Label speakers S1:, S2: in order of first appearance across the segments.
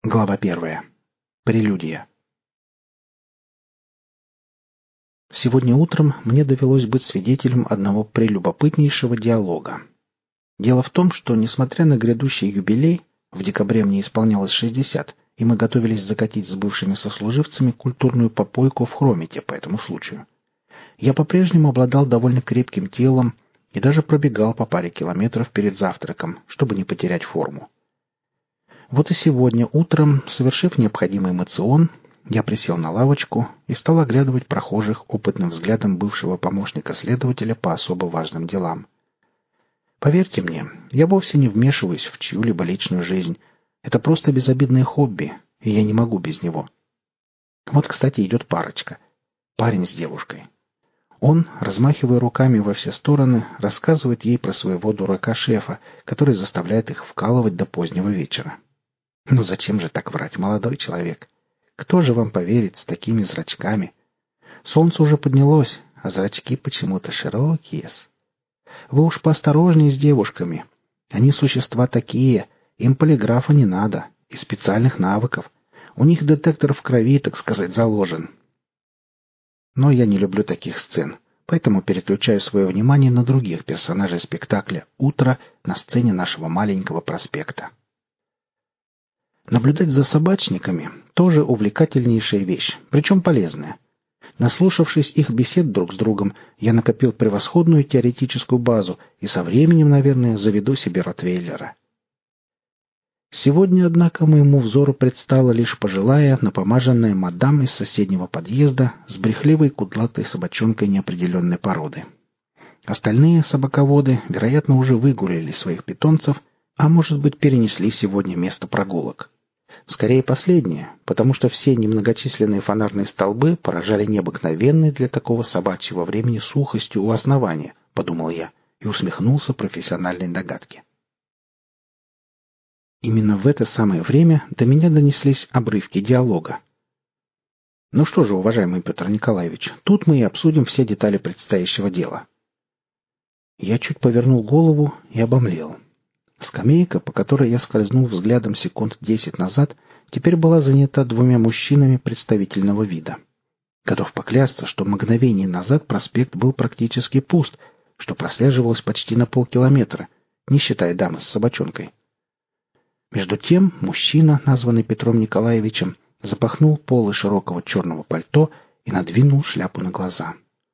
S1: Глава 1. Прелюдия. Сегодня утром мне довелось быть свидетелем одного прелюбопытнейшего диалога. Дело в том, что, несмотря на грядущий юбилей, в декабре мне исполнялось 60, и мы готовились закатить с бывшими сослуживцами культурную попойку в Хромите по этому случаю. Я по-прежнему обладал довольно крепким телом и даже пробегал по паре километров перед завтраком, чтобы не потерять форму. Вот и сегодня утром, совершив необходимый моцион, я присел на лавочку и стал оглядывать прохожих опытным взглядом бывшего помощника следователя по особо важным делам. Поверьте мне, я вовсе не вмешиваюсь в чью-либо личную жизнь. Это просто безобидное хобби, и я не могу без него. Вот, кстати, идет парочка. Парень с девушкой. Он, размахивая руками во все стороны, рассказывает ей про своего дурака-шефа, который заставляет их вкалывать до позднего вечера. Ну зачем же так врать, молодой человек? Кто же вам поверит с такими зрачками? Солнце уже поднялось, а зрачки почему-то широкие. Вы уж поосторожнее с девушками. Они существа такие, им полиграфа не надо, и специальных навыков. У них детектор в крови, так сказать, заложен. Но я не люблю таких сцен, поэтому переключаю свое внимание на других персонажей спектакля «Утро» на сцене нашего маленького проспекта. Наблюдать за собачниками – тоже увлекательнейшая вещь, причем полезная. Наслушавшись их бесед друг с другом, я накопил превосходную теоретическую базу и со временем, наверное, заведу себе ротвейлера. Сегодня, однако, моему взору предстала лишь пожилая, напомаженная мадам из соседнего подъезда с брехливой кудлатой собачонкой неопределенной породы. Остальные собаководы, вероятно, уже выгуляли своих питомцев, а может быть, перенесли сегодня место прогулок. Скорее последнее, потому что все немногочисленные фонарные столбы поражали необыкновенной для такого собачьего времени сухостью у основания, подумал я и усмехнулся профессиональной догадке. Именно в это самое время до меня донеслись обрывки диалога. Ну что же, уважаемый Петр Николаевич, тут мы и обсудим все детали предстоящего дела. Я чуть повернул голову и обомлел. Скамейка, по которой я скользнул взглядом секунд 10 назад, теперь была занята двумя мужчинами представительного вида. Готов поклясться, что мгновение назад проспект был практически пуст, что прослеживалось почти на полкилометра, не считая дамы с собачонкой. Между тем мужчина, названный Петром Николаевичем, запахнул полы широкого черного пальто и надвинул шляпу на глаза.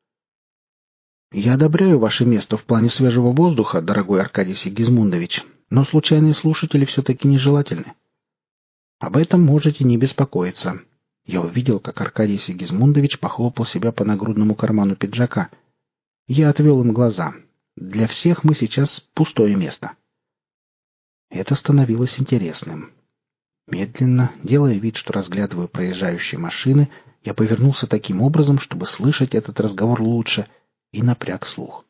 S1: «Я одобряю ваше место в плане свежего воздуха, дорогой Аркадий Сигизмундович, но случайные слушатели все-таки нежелательны. Об этом можете не беспокоиться». Я увидел, как Аркадий Сигизмундович похлопал себя по нагрудному карману пиджака. Я отвел им глаза. «Для всех мы сейчас пустое место». Это становилось интересным. Медленно, делая вид, что разглядываю проезжающие машины, я повернулся таким образом, чтобы слышать этот разговор лучше, и напряг слух.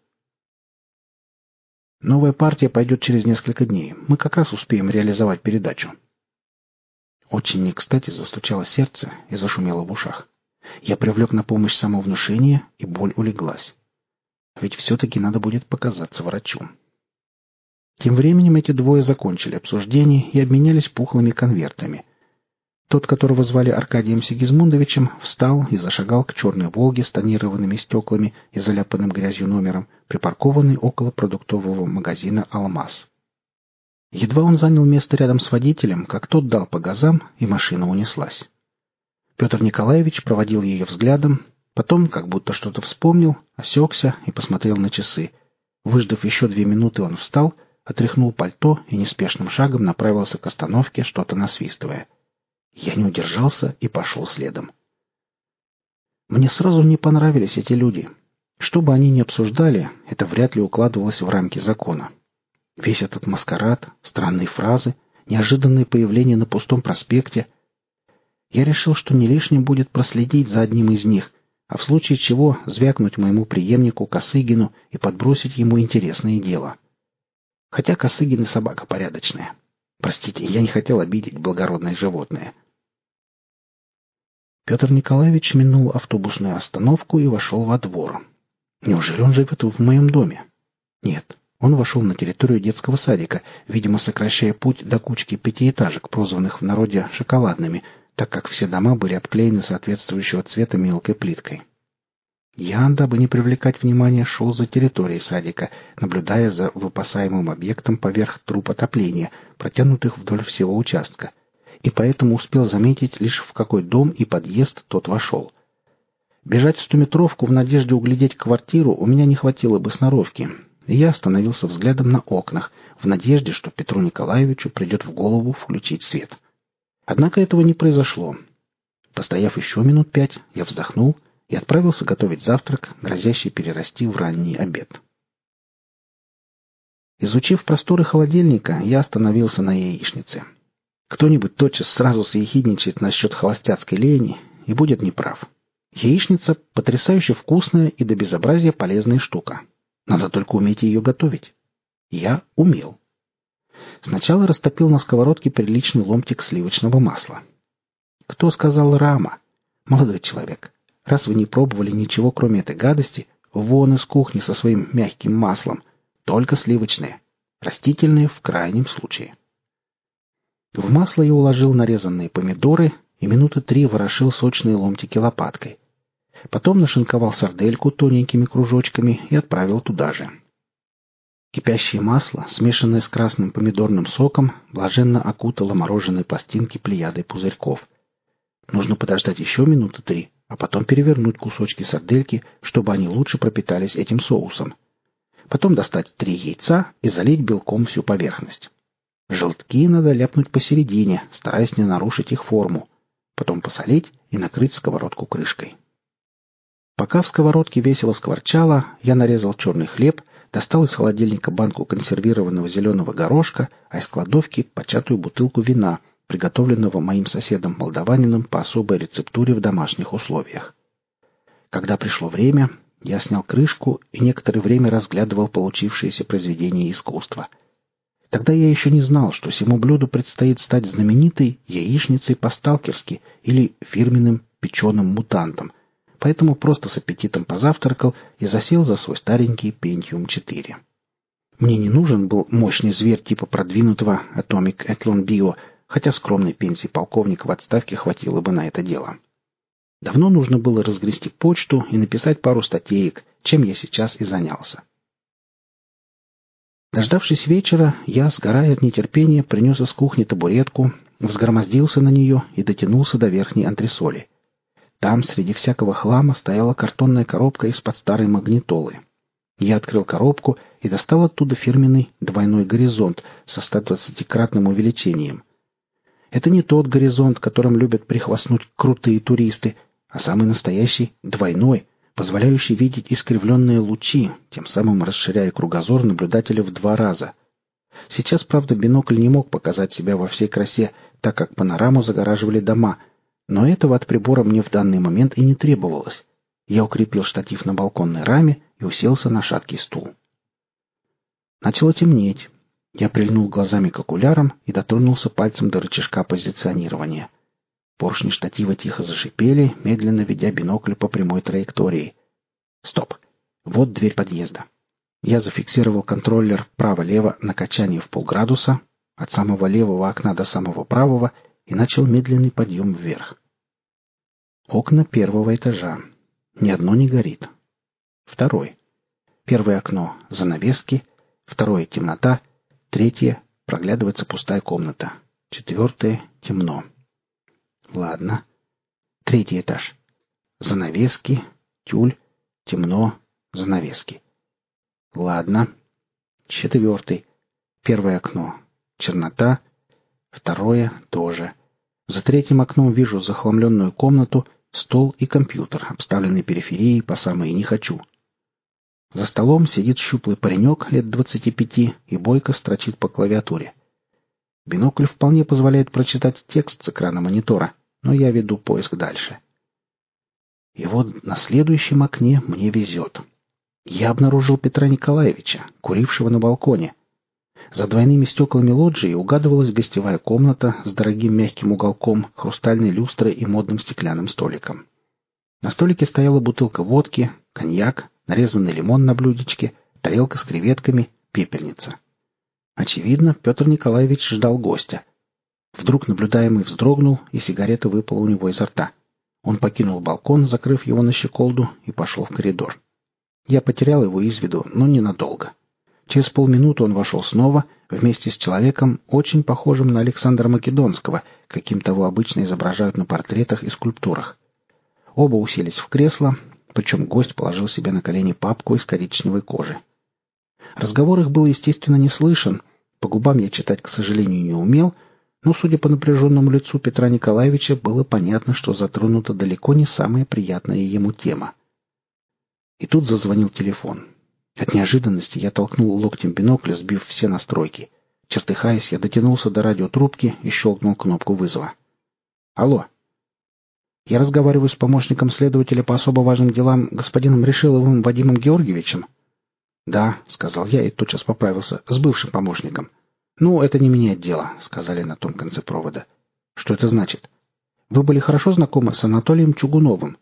S1: Новая партия пойдет через несколько дней. Мы как раз успеем реализовать передачу. Очень не кстати застучало сердце и зашумело в ушах. Я привлек на помощь самовнушение, и боль улеглась. Ведь все-таки надо будет показаться врачу. Тем временем эти двое закончили обсуждение и обменялись пухлыми конвертами. Тот, которого звали Аркадием Сигизмундовичем, встал и зашагал к черной «Волге» с тонированными стеклами и заляпанным грязью номером, припаркованный около продуктового магазина «Алмаз». Едва он занял место рядом с водителем, как тот дал по газам, и машина унеслась. Петр Николаевич проводил ее взглядом, потом, как будто что-то вспомнил, осекся и посмотрел на часы. Выждав еще 2 минуты, он встал, отряхнул пальто и неспешным шагом направился к остановке, что-то насвистывая. Я не удержался и пошел следом. Мне сразу не понравились эти люди. Что бы они ни обсуждали, это вряд ли укладывалось в рамки закона. Весь этот маскарад, странные фразы, неожиданное появление на пустом проспекте. Я решил, что не лишним будет проследить за одним из них, а в случае чего звякнуть моему преемнику Косыгину и подбросить ему интересное дело. Хотя Косыгин и собака порядочная. Простите, я не хотел обидеть благородное животное. Петр Николаевич минул автобусную остановку и вошел во двор. Неужели он живет в моем доме? Нет, Он вошел на территорию детского садика, видимо, сокращая путь до кучки пятиэтажек, прозванных в народе «шоколадными», так как все дома были обклеены соответствующего цвета мелкой плиткой. Я, дабы не привлекать внимания, шел за территорией садика, наблюдая за выпасаемым объектом поверх труб отопления, протянутых вдоль всего участка, и поэтому успел заметить лишь в какой дом и подъезд тот вошел. Бежать в 100-метровку в надежде углядеть квартиру у меня не хватило бы сноровки, и я остановился взглядом на окнах, в надежде, что Петру Николаевичу придет в голову включить свет. Однако этого не произошло. Постояв еще минут 5, я вздохнул и отправился готовить завтрак, грозящий перерасти в ранний обед. Изучив просторы холодильника, я остановился на яичнице. Кто-нибудь тотчас сразу съехидничает насчет холостяцкой лени и будет неправ. Яичница — потрясающе вкусная и до безобразия полезная штука. Надо только уметь ее готовить. Я умел. Сначала растопил на сковородке приличный ломтик сливочного масла. Кто сказал рама? Молодой человек, раз вы не пробовали ничего, кроме этой гадости, вон из кухни со своим мягким маслом. Только сливочное. Растительное в крайнем случае. В масло я уложил нарезанные помидоры и минуты 3 ворошил сочные ломтики лопаткой. Потом нашинковал сардельку тоненькими кружочками и отправил туда же. Кипящее масло, смешанное с красным помидорным соком, блаженно окутало мороженые пластинки плеядой пузырьков. Нужно подождать еще минуты 3, а потом перевернуть кусочки сардельки, чтобы они лучше пропитались этим соусом. Потом достать 3 яйца и залить белком всю поверхность. Желтки надо ляпнуть посередине, стараясь не нарушить их форму. Потом посолить и накрыть сковородку крышкой. Пока в сковородке весело скворчало, я нарезал черный хлеб, достал из холодильника банку консервированного зеленого горошка, а из кладовки початую бутылку вина, приготовленного моим соседом-молдаванином по особой рецептуре в домашних условиях. Когда пришло время, я снял крышку и некоторое время разглядывал получившееся произведение искусства. Тогда я еще не знал, что сему блюду предстоит стать знаменитой яичницей по-сталкерски или фирменным печеным мутантом, поэтому просто с аппетитом позавтракал и засел за свой старенький Pentium 4. Мне не нужен был мощный зверь типа продвинутого Atomic Athlon Bio, хотя скромной пенсии полковника в отставке хватило бы на это дело. Давно нужно было разгрести почту и написать пару статеек, чем я сейчас и занялся. Дождавшись вечера, я, сгорая от нетерпения, принес из кухни табуретку, взгромоздился на нее и дотянулся до верхней антресоли. Там, среди всякого хлама, стояла картонная коробка из-под старой магнитолы. Я открыл коробку и достал оттуда фирменный двойной горизонт со 120-кратным увеличением. Это не тот горизонт, которым любят прихвастнуть крутые туристы, а самый настоящий двойной, позволяющий видеть искривленные лучи, тем самым расширяя кругозор наблюдателя в 2 раза. Сейчас, правда, бинокль не мог показать себя во всей красе, так как панораму загораживали дома, но этого от прибора мне в данный момент и не требовалось. Я укрепил штатив на балконной раме и уселся на шаткий стул. Начало темнеть. Я прильнул глазами к окулярам и дотронулся пальцем до рычажка позиционирования. Поршни штатива тихо зашипели, медленно ведя бинокль по прямой траектории. Стоп. Вот дверь подъезда. Я зафиксировал контроллер право-лево на качании в полградуса, от самого левого окна до самого правого, и начал медленный подъем вверх. Окна 1-го этажа. Ни одно не горит. 2-й. 1-е окно — занавески, 2-е — темнота, 3-е — проглядывается пустая комната, 4-е — темно. Ладно. 3-й этаж. Занавески, тюль, темно, занавески. Ладно. 4-й. 1-е окно. Чернота. 2-е тоже. За 3-м окном вижу захламленную комнату, стол и компьютер, обставленный периферией по самое «не хочу». За столом сидит щуплый паренек лет 25 и бойко строчит по клавиатуре. Бинокль вполне позволяет прочитать текст с экрана монитора, но я веду поиск дальше. И вот на следующем окне мне везет. Я обнаружил Петра Николаевича, курившего на балконе. За двойными стеклами лоджии угадывалась гостевая комната с дорогим мягким уголком, хрустальной люстрой и модным стеклянным столиком. На столике стояла бутылка водки, коньяк, нарезанный лимон на блюдечке, тарелка с креветками, Пепельница. Очевидно, Петр Николаевич ждал гостя. Вдруг наблюдаемый вздрогнул, и сигарета выпала у него изо рта. Он покинул балкон, закрыв его на щеколду, и пошел в коридор. Я потерял его из виду, но ненадолго. Через полминуты он вошел снова, вместе с человеком, очень похожим на Александра Македонского, каким того обычно изображают на портретах и скульптурах. Оба уселись в кресло, причем гость положил себе на колени папку из коричневой кожи. Разговор их был, естественно, не слышен, по губам я читать, к сожалению, не умел, но, судя по напряженному лицу Петра Николаевича, было понятно, что затронута далеко не самая приятная ему тема. И тут зазвонил телефон. От неожиданности я толкнул локтем бинокль, сбив все настройки. Чертыхаясь, я дотянулся до радиотрубки и щелкнул кнопку вызова. «Алло. Я разговариваю с помощником следователя по особо важным делам господином Решиловым Вадимом Георгиевичем?» «Да», — сказал я и тотчас поправился, — «с бывшим помощником». «Ну, это не меняет дело», — сказали на том конце провода. «Что это значит? Вы были хорошо знакомы с Анатолием Чугуновым?»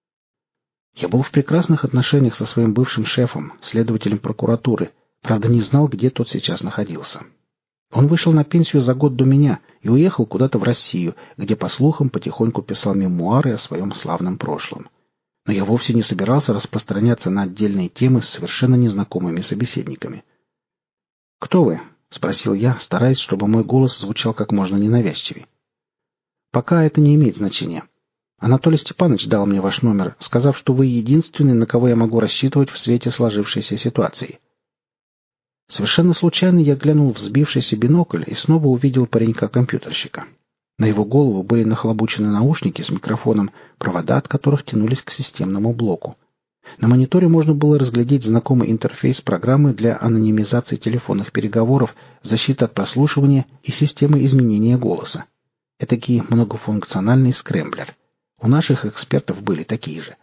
S1: Я был в прекрасных отношениях со своим бывшим шефом, следователем прокуратуры, правда, не знал, где тот сейчас находился. Он вышел на пенсию за год до меня и уехал куда-то в Россию, где, по слухам, потихоньку писал мемуары о своем славном прошлом. Но я вовсе не собирался распространяться на отдельные темы с совершенно незнакомыми собеседниками. «Кто вы?» — спросил я, стараясь, чтобы мой голос звучал как можно ненавязчивее. «Пока это не имеет значения. Анатолий Степанович дал мне ваш номер, сказав, что вы единственный, на кого я могу рассчитывать в свете сложившейся ситуации». Совершенно случайно я глянул в взбившийся бинокль и снова увидел паренька-компьютерщика. На его голову были нахлобучены наушники с микрофоном, провода от которых тянулись к системному блоку. На мониторе можно было разглядеть знакомый интерфейс программы для анонимизации телефонных переговоров, защиты от прослушивания и системы изменения голоса. Этакий многофункциональный скрэмблер. У наших экспертов были такие же.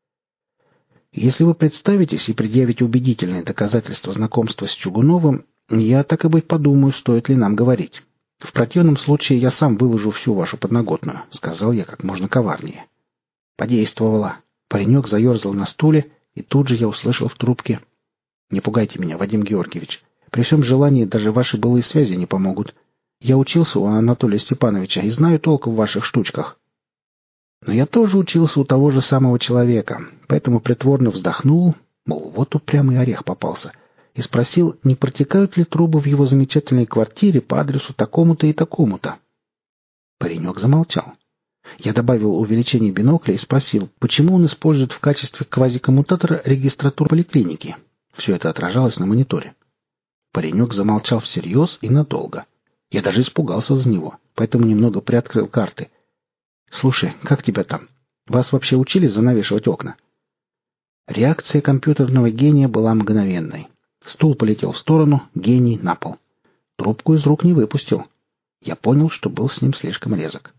S1: Если вы представитесь и предъявите убедительные доказательства знакомства с Чугуновым, я, так и быть, подумаю, стоит ли нам говорить. В противном случае я сам выложу всю вашу подноготную, — сказал я как можно коварнее. Подействовало. Паренек заерзал на стуле, и тут же я услышал в трубке: «Не пугайте меня, Вадим Георгиевич. При всем желании даже ваши былые связи не помогут. Я учился у Анатолия Степановича и знаю толк в ваших штучках». Но я тоже учился у того же самого человека, поэтому притворно вздохнул, мол, вот упрямый орех попался, и спросил, не протекают ли трубы в его замечательной квартире по адресу такому-то и такому-то. Паренек замолчал. Я добавил увеличение бинокля и спросил, почему он использует в качестве квазикоммутатора регистратуру поликлиники. Все это отражалось на мониторе. Паренек замолчал всерьез и надолго. Я даже испугался за него, поэтому немного приоткрыл карты. «Слушай, как тебя там? Вас вообще учили занавешивать окна?» Реакция компьютерного гения была мгновенной. Стул полетел в сторону, гений на пол. Трубку из рук не выпустил. Я понял, что был с ним слишком резок.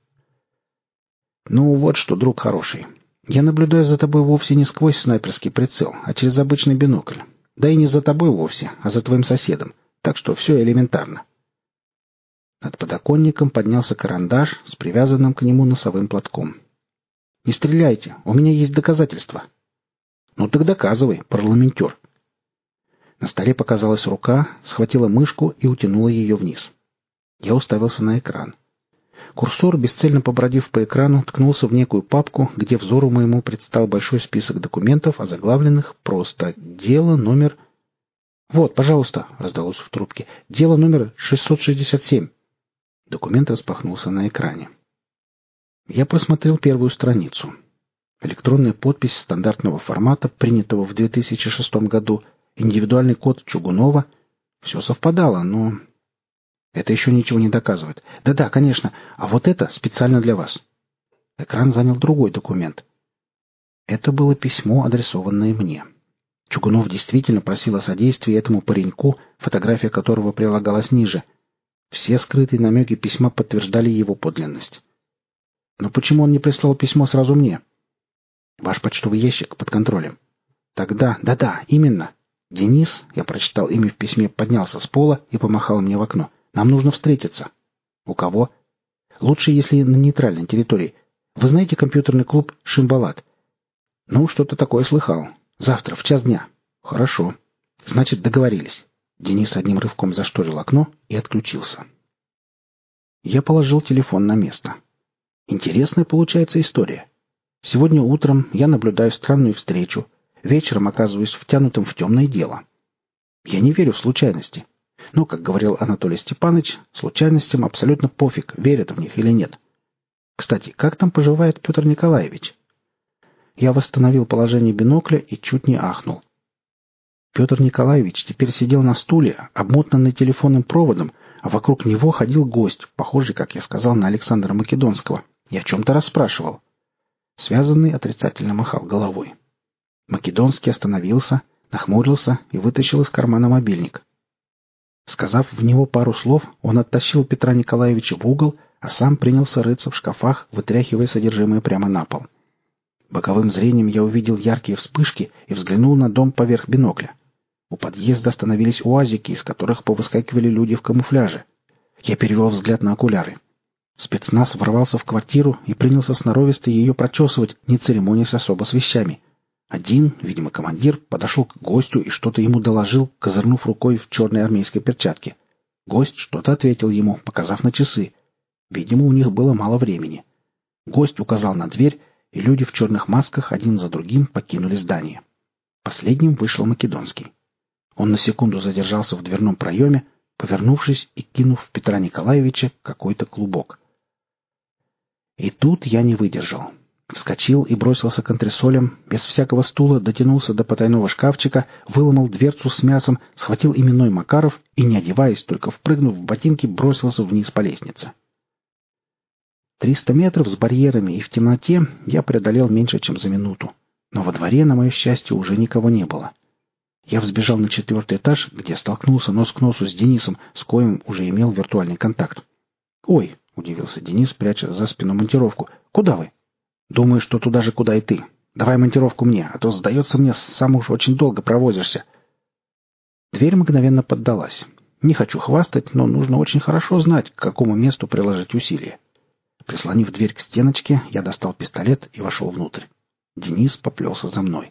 S1: «Ну вот что, друг хороший. Я наблюдаю за тобой вовсе не сквозь снайперский прицел, а через обычный бинокль. Да и не за тобой вовсе, а за твоим соседом. Так что все элементарно». Над подоконником поднялся карандаш с привязанным к нему носовым платком. «Не стреляйте, у меня есть доказательства». «Ну так доказывай, парламентер». На столе показалась рука, схватила мышку и утянула ее вниз. Я уставился на экран. Курсор, бесцельно побродив по экрану, ткнулся в некую папку, где взору моему предстал большой список документов, озаглавленных просто «Дело номер...» «Вот, пожалуйста», — раздалось в трубке, — «дело номер 667». Документ распахнулся на экране. Я просмотрел первую страницу. Электронная подпись стандартного формата, принятого в 2006 году, индивидуальный код Чугунова. Все совпадало, но... Это еще ничего не доказывает. Да-да, конечно, а вот это специально для вас. Экран занял другой документ. Это было письмо, адресованное мне. Чугунов действительно просил о содействии этому пареньку, фотография которого прилагалась ниже. Все скрытые намеки письма подтверждали его подлинность. Но почему он не прислал письмо сразу мне? Ваш почтовый ящик под контролем. Тогда, да-да, именно. Денис, я прочитал имя в письме, поднялся с пола и помахал мне в окно. Нам нужно встретиться. У кого? Лучше, если на нейтральной территории. Вы знаете компьютерный клуб «Шимбалат»? Ну, что-то такое слыхал. Завтра, в час дня. Хорошо. Значит, договорились. Денис одним рывком зашторил окно и отключился. Я положил телефон на место. Интересная получается история. Сегодня утром я наблюдаю странную встречу, вечером оказываюсь втянутым в темное дело. Я не верю в случайности. Но, как говорил Анатолий Степанович, случайностям абсолютно пофиг, верят в них или нет. Кстати, как там поживает Петр Николаевич? Я восстановил положение бинокля и чуть не ахнул. Петр Николаевич теперь сидел на стуле, обмотанный телефонным проводом, а вокруг него ходил гость, похожий, как я сказал, на Александра Македонского, и о чем-то расспрашивал. Связанный отрицательно махал головой. Македонский остановился, нахмурился и вытащил из кармана мобильник. Сказав в него пару слов, он оттащил Петра Николаевича в угол, а сам принялся рыться в шкафах, вытряхивая содержимое прямо на пол. Боковым зрением я увидел яркие вспышки и взглянул на дом поверх бинокля. У подъезда остановились уазики, из которых повыскакивали люди в камуфляже. Я перевел взгляд на окуляры. Спецназ ворвался в квартиру и принялся сноровисто ее прочесывать, не церемонясь особо с вещами. Один, видимо, командир, подошел к гостю и что-то ему доложил, козырнув рукой в черной армейской перчатке. Гость что-то ответил ему, показав на часы. Видимо, у них было мало времени. Гость указал на дверь, и люди в черных масках один за другим покинули здание. Последним вышел Македонский. Он на секунду задержался в дверном проеме, повернувшись и кинув в Петра Николаевича какой-то клубок. И тут я не выдержал. Вскочил и бросился к антресолям, без всякого стула дотянулся до потайного шкафчика, выломал дверцу с мясом, схватил именной Макаров и, не одеваясь, только впрыгнув в ботинки, бросился вниз по лестнице. 300 метров с барьерами и в темноте я преодолел меньше, чем за минуту. Но во дворе, на мое счастье, уже никого не было. Я взбежал на 4-й этаж, где столкнулся нос к носу с Денисом, с коим уже имел виртуальный контакт. «Ой!» — удивился Денис, пряча за спину монтировку. «Куда вы?» «Думаю, что туда же, куда и ты. Давай монтировку мне, а то, сдается мне, сам уж очень долго провозишься». Дверь мгновенно поддалась. Не хочу хвастать, но нужно очень хорошо знать, к какому месту приложить усилия. Прислонив дверь к стеночке, я достал пистолет и вошел внутрь. Денис поплелся за мной.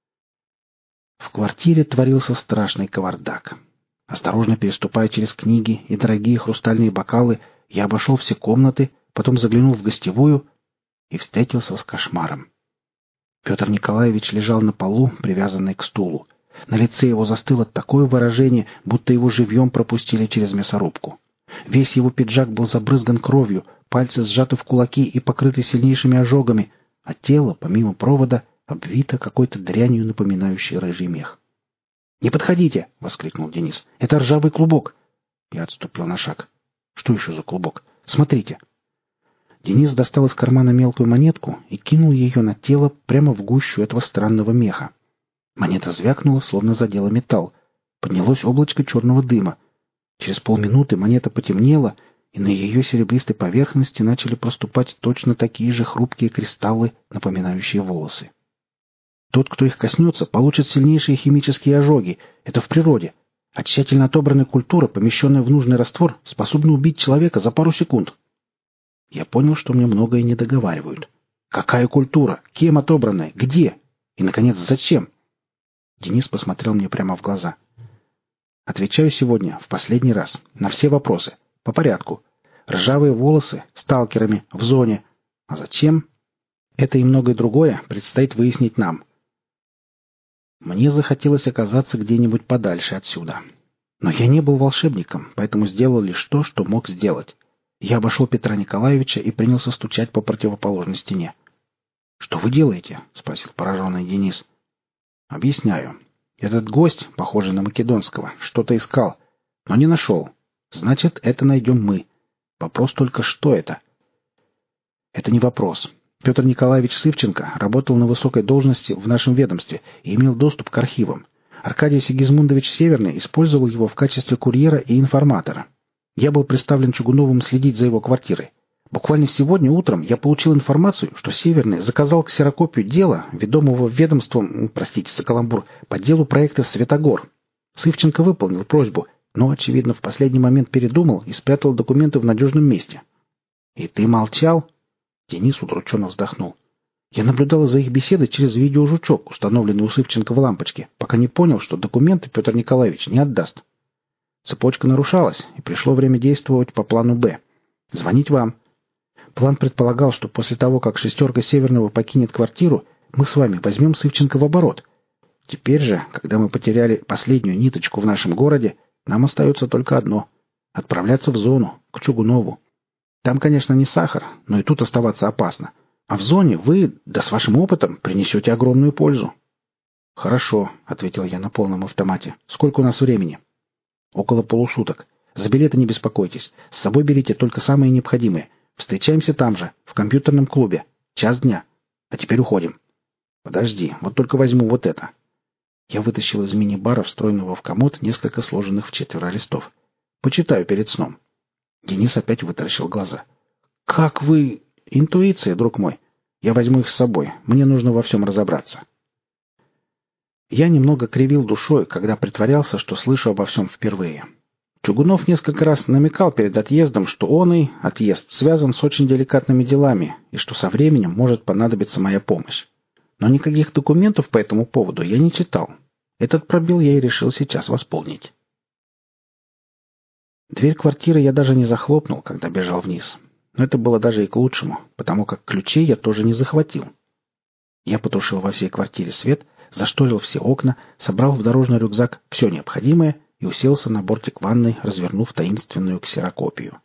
S1: В квартире творился страшный кавардак. Осторожно переступая через книги и дорогие хрустальные бокалы, я обошел все комнаты, потом заглянул в гостевую и встретился с кошмаром. Петр Николаевич лежал на полу, привязанный к стулу. На лице его застыло такое выражение, будто его живьем пропустили через мясорубку. Весь его пиджак был забрызган кровью, пальцы сжаты в кулаки и покрыты сильнейшими ожогами, а тело, помимо провода, обвито какой-то дрянью, напоминающей рыжий мех. «Не подходите!» — воскликнул Денис. «Это ржавый клубок!» Я отступил на шаг. «Что еще за клубок? Смотрите!» Денис достал из кармана мелкую монетку и кинул ее на тело прямо в гущу этого странного меха. Монета звякнула, словно задела металл. Поднялось облачко черного дыма. Через полминуты монета потемнела, и на ее серебристой поверхности начали проступать точно такие же хрупкие кристаллы, напоминающие волосы. Тот, кто их коснется, получит сильнейшие химические ожоги. Это в природе. А тщательно отобранная культура, помещенная в нужный раствор, способна убить человека за пару секунд. Я понял, что мне многое не договаривают. Какая культура? Кем отобранная? Где? И, наконец, зачем? Денис посмотрел мне прямо в глаза. Отвечаю сегодня, в последний раз, на все вопросы. По порядку. Ржавые волосы, сталкерами, в зоне. А зачем? Это и многое другое предстоит выяснить нам. Мне захотелось оказаться где-нибудь подальше отсюда. Но я не был волшебником, поэтому сделал лишь то, что мог сделать. Я обошел Петра Николаевича и принялся стучать по противоположной стене. «Что вы делаете?» — спросил пораженный Денис. «Объясняю. Этот гость, похожий на Македонского, что-то искал, но не нашел. Значит, это найдем мы. Вопрос только, что это?» «Это не вопрос. Петр Николаевич Сывченко работал на высокой должности в нашем ведомстве и имел доступ к архивам. Аркадий Сигизмундович Северный использовал его в качестве курьера и информатора. Я был представлен Чугуновым следить за его квартирой. Буквально сегодня утром я получил информацию, что Северный заказал ксерокопию дела, ведомого ведомством, простите за каламбур, по делу проекта «Светогор». Сывченко выполнил просьбу, но, очевидно, в последний момент передумал и спрятал документы в надежном месте. «И ты молчал?» Денис удрученно вздохнул. «Я наблюдал за их беседой через видеожучок, установленный у Сывченко в лампочке, пока не понял, что документы Петр Николаевич не отдаст. Цепочка нарушалась, и пришло время действовать по плану «Б». Звонить вам. План предполагал, что после того, как «шестерка Северного» покинет квартиру, мы с вами возьмем Сывченко в оборот. Теперь же, когда мы потеряли последнюю ниточку в нашем городе, нам остается только одно — отправляться в зону, к Чугунову. Там, конечно, не сахар, но и тут оставаться опасно. А в зоне вы, да с вашим опытом, принесете огромную пользу. «Хорошо», — ответил я на полном автомате. «Сколько у нас времени?» «Около полусуток. За билеты не беспокойтесь. С собой берите только самые необходимые. Встречаемся там же, в компьютерном клубе. 1:00. А теперь уходим». «Подожди, вот только возьму вот это». Я вытащил из мини-бара, встроенного в комод, несколько сложенных в 4 листов. «Почитаю перед сном». Денис опять вытаращил глаза. «Как вы...» «Интуиция, друг мой. Я возьму их с собой. Мне нужно во всем разобраться». Я немного кривил душой, когда притворялся, что слышу обо всем впервые. Чугунов несколько раз намекал перед отъездом, что он и отъезд связан с очень деликатными делами, и что со временем может понадобиться моя помощь. Но никаких документов по этому поводу я не читал. Этот пробел я и решил сейчас восполнить. Дверь квартиры я даже не захлопнул, когда бежал вниз. Но это было даже и к лучшему, потому как ключей я тоже не захватил. Я потушил во всей квартире свет, зашторил все окна, собрал в дорожный рюкзак все необходимое и уселся на бортик ванной, развернув таинственную ксерокопию.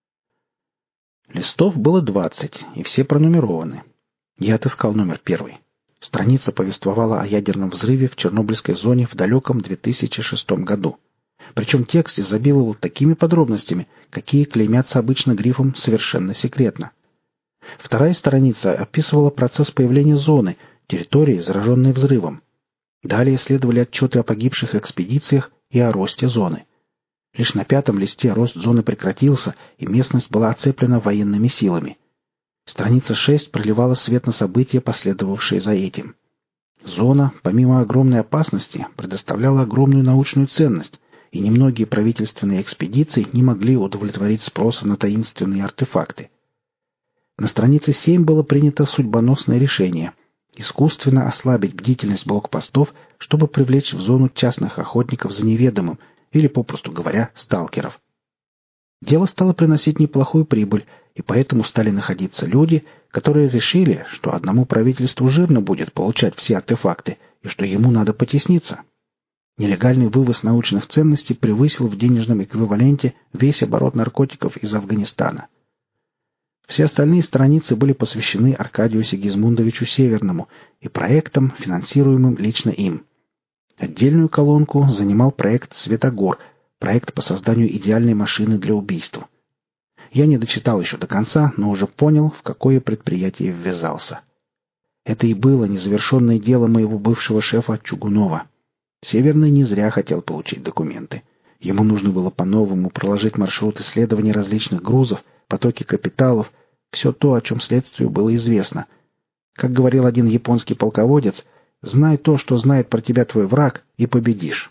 S1: Листов было 20, и все пронумерованы. Я отыскал номер 1. Страница повествовала о ядерном взрыве в Чернобыльской зоне в далеком 2006 году. Причем текст изобиловал такими подробностями, какие клеймятся обычно грифом «совершенно секретно». Вторая страница описывала процесс появления зоны, территории, зараженной взрывом. Далее следовали отчеты о погибших экспедициях и о росте зоны. Лишь на 5-м листе рост зоны прекратился, и местность была оцеплена военными силами. Страница 6 проливала свет на события, последовавшие за этим. Зона, помимо огромной опасности, предоставляла огромную научную ценность, и немногие правительственные экспедиции не могли удовлетворить спроса на таинственные артефакты. На странице 7 было принято судьбоносное решение — искусственно ослабить бдительность блокпостов, чтобы привлечь в зону частных охотников за неведомым, или, попросту говоря, сталкеров. Дело стало приносить неплохую прибыль, и поэтому стали находиться люди, которые решили, что одному правительству жирно будет получать все артефакты, и что ему надо потесниться. Нелегальный вывоз научных ценностей превысил в денежном эквиваленте весь оборот наркотиков из Афганистана. Все остальные страницы были посвящены Аркадию Сигизмундовичу Северному и проектам, финансируемым лично им. Отдельную колонку занимал проект «Светогор», проект по созданию идеальной машины для убийства. Я не дочитал еще до конца, но уже понял, в какое предприятие ввязался. Это и было незавершенное дело моего бывшего шефа Чугунова. Северный не зря хотел получить документы. Ему нужно было по-новому проложить маршрут исследования различных грузов, потоки капиталов, все то, о чем следствию было известно. Как говорил один японский полководец, «Знай то, что знает про тебя твой враг, и победишь».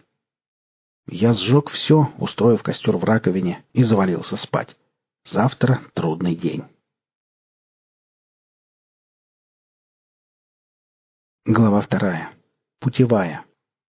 S1: Я сжег все, устроив костер в раковине, и завалился спать. Завтра трудный день. Глава 2. Путевая.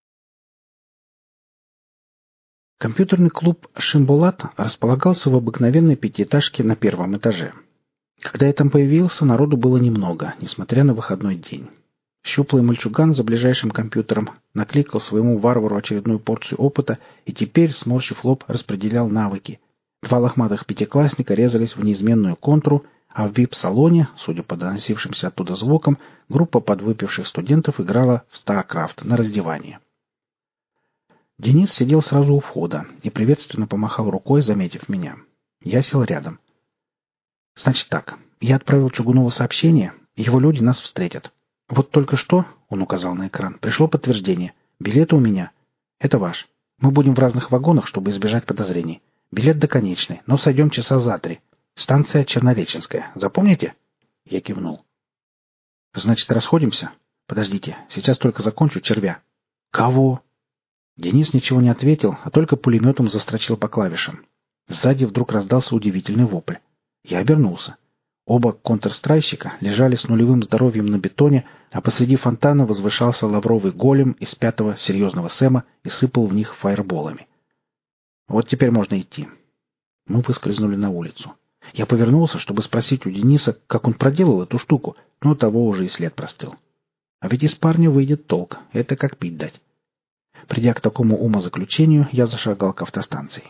S1: Компьютерный клуб «Шимбулат» располагался в обыкновенной пятиэтажке на 1-м этаже. Когда я там появился, народу было немного, несмотря на выходной день. Щуплый мальчуган за ближайшим компьютером накликал своему варвару очередную порцию опыта и теперь, сморщив лоб, распределял навыки. 2 лохматых пятиклассника резались в неизменную контру, а в вип-салоне, судя по доносившимся оттуда звукам, группа подвыпивших студентов играла в StarCraft на раздевание. Денис сидел сразу у входа и приветственно помахал рукой, заметив меня. Я сел рядом. «Значит так, я отправил Чугунову сообщение, его люди нас встретят. Вот только что, — он указал на экран, — пришло подтверждение. Билеты у меня. Это ваш. Мы будем в разных вагонах, чтобы избежать подозрений. Билет доконечный, но сойдем часа за 3. Станция Чернореченская. Запомните?» Я кивнул. «Значит, расходимся? Подождите, сейчас только закончу червя». «Кого?» Денис ничего не ответил, а только пулеметом застрочил по клавишам. Сзади вдруг раздался удивительный вопль. Я обернулся. Оба контрстрайщика лежали с нулевым здоровьем на бетоне, а посреди фонтана возвышался лавровый голем из 5-го серьезного Сэма и сыпал в них фаерболами. Вот теперь можно идти». Мы выскользнули на улицу. Я повернулся, чтобы спросить у Дениса, как он проделал эту штуку, но того уже и след простыл. А ведь из парня выйдет толк. Это как пить дать. Придя к такому умозаключению, я зашагал к автостанции.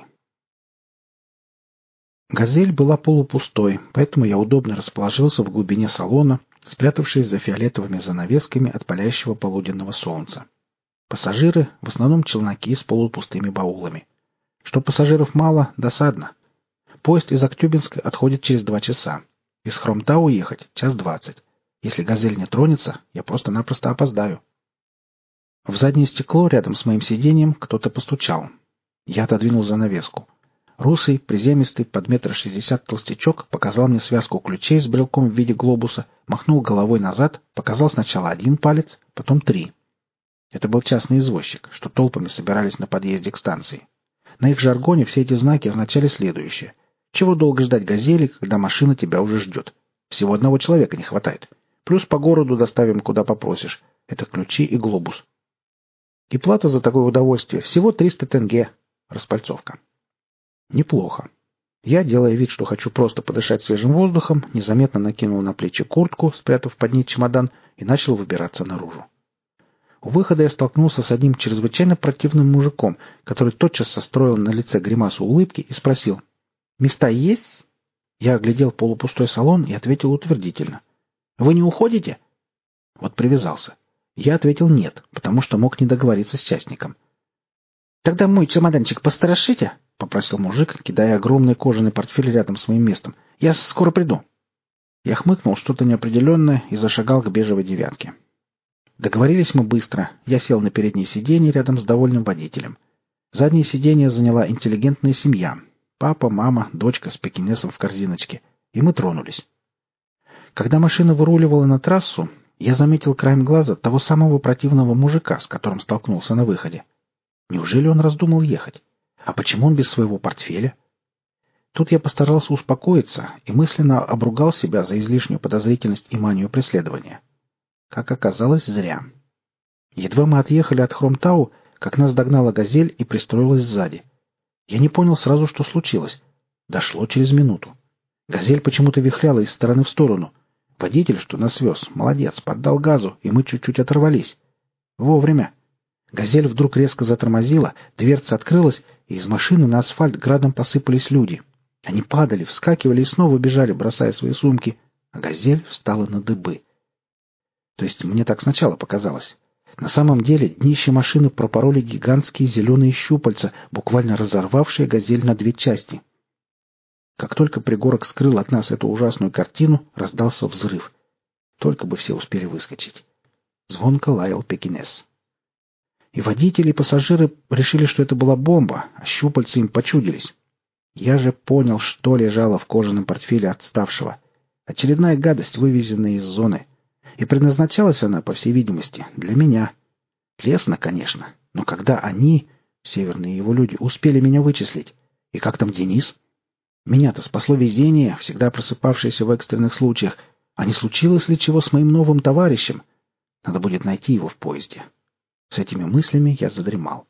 S1: «Газель» была полупустой, поэтому я удобно расположился в глубине салона, спрятавшись за фиолетовыми занавесками от палящего полуденного солнца. Пассажиры — в основном челноки с полупустыми баулами. Что пассажиров мало — досадно. Поезд из Актюбинска отходит через 2 часа. Из Хромтау ехать — 1:20. Если «Газель» не тронется, я просто-напросто опоздаю. В заднее стекло рядом с моим сиденьем кто-то постучал. Я отодвинул занавеску. Русый, приземистый, под 1,60 м толстячок показал мне связку ключей с брелком в виде глобуса, махнул головой назад, показал сначала 1 палец, потом 3. Это был частный извозчик, что толпами собирались на подъезде к станции. На их жаргоне все эти знаки означали следующее. Чего долго ждать «Газели», когда машина тебя уже ждет? Всего 1 человека не хватает. Плюс по городу доставим, куда попросишь. Это ключи и глобус. И плата за такое удовольствие всего 300 тенге. Распальцовка. Неплохо. Я, делая вид, что хочу просто подышать свежим воздухом, незаметно накинул на плечи куртку, спрятав под ней чемодан, и начал выбираться наружу. У выхода я столкнулся с одним чрезвычайно противным мужиком, который тотчас состроил на лице гримасу улыбки и спросил: «Места есть?» Я оглядел полупустой салон и ответил утвердительно. «Вы не уходите?» Вот привязался. Я ответил «нет», потому что мог не договориться с частником. «Тогда мой чемоданчик посторошите», — попросил мужик, кидая огромный кожаный портфель рядом с моим местом. «Я скоро приду». Я хмыкнул что-то неопределенное и зашагал к бежевой «девятке». Договорились мы быстро. Я сел на переднее сиденье рядом с довольным водителем. Заднее сиденье заняла интеллигентная семья. Папа, мама, дочка с пекинесом в корзиночке. И мы тронулись. Когда машина выруливала на трассу, я заметил краем глаза того самого противного мужика, с которым столкнулся на выходе. Неужели он раздумал ехать? А почему он без своего портфеля? Тут я постарался успокоиться и мысленно обругал себя за излишнюю подозрительность и манию преследования. Как оказалось, зря. Едва мы отъехали от Хромтау, как нас догнала «Газель» и пристроилась сзади. Я не понял сразу, что случилось. Дошло через минуту. «Газель» почему-то вихляла из стороны в сторону. Водитель, что нас вез, молодец, поддал газу, и мы чуть-чуть оторвались. Вовремя. «Газель» вдруг резко затормозила, дверца открылась, и из машины на асфальт градом посыпались люди. Они падали, вскакивали и снова бежали, бросая свои сумки, а «Газель» встала на дыбы. То есть мне так сначала показалось. На самом деле днище машины пропороли гигантские зеленые щупальца, буквально разорвавшие «Газель» на 2 части. Как только пригорок скрыл от нас эту ужасную картину, раздался взрыв. Только бы все успели выскочить. Звонко лаял пекинес. И водители, и пассажиры решили, что это была бомба, а щупальца им почудились. Я же понял, что лежало в кожаном портфеле отставшего. Очередная гадость, вывезенная из зоны. И предназначалась она, по всей видимости, для меня. Лестно, конечно, но когда они, северные его люди, успели меня вычислить? И как там Денис? Меня-то спасло везение, всегда просыпавшееся в экстренных случаях. А не случилось ли чего с моим новым товарищем? Надо будет найти его в поезде. С этими мыслями я задремал.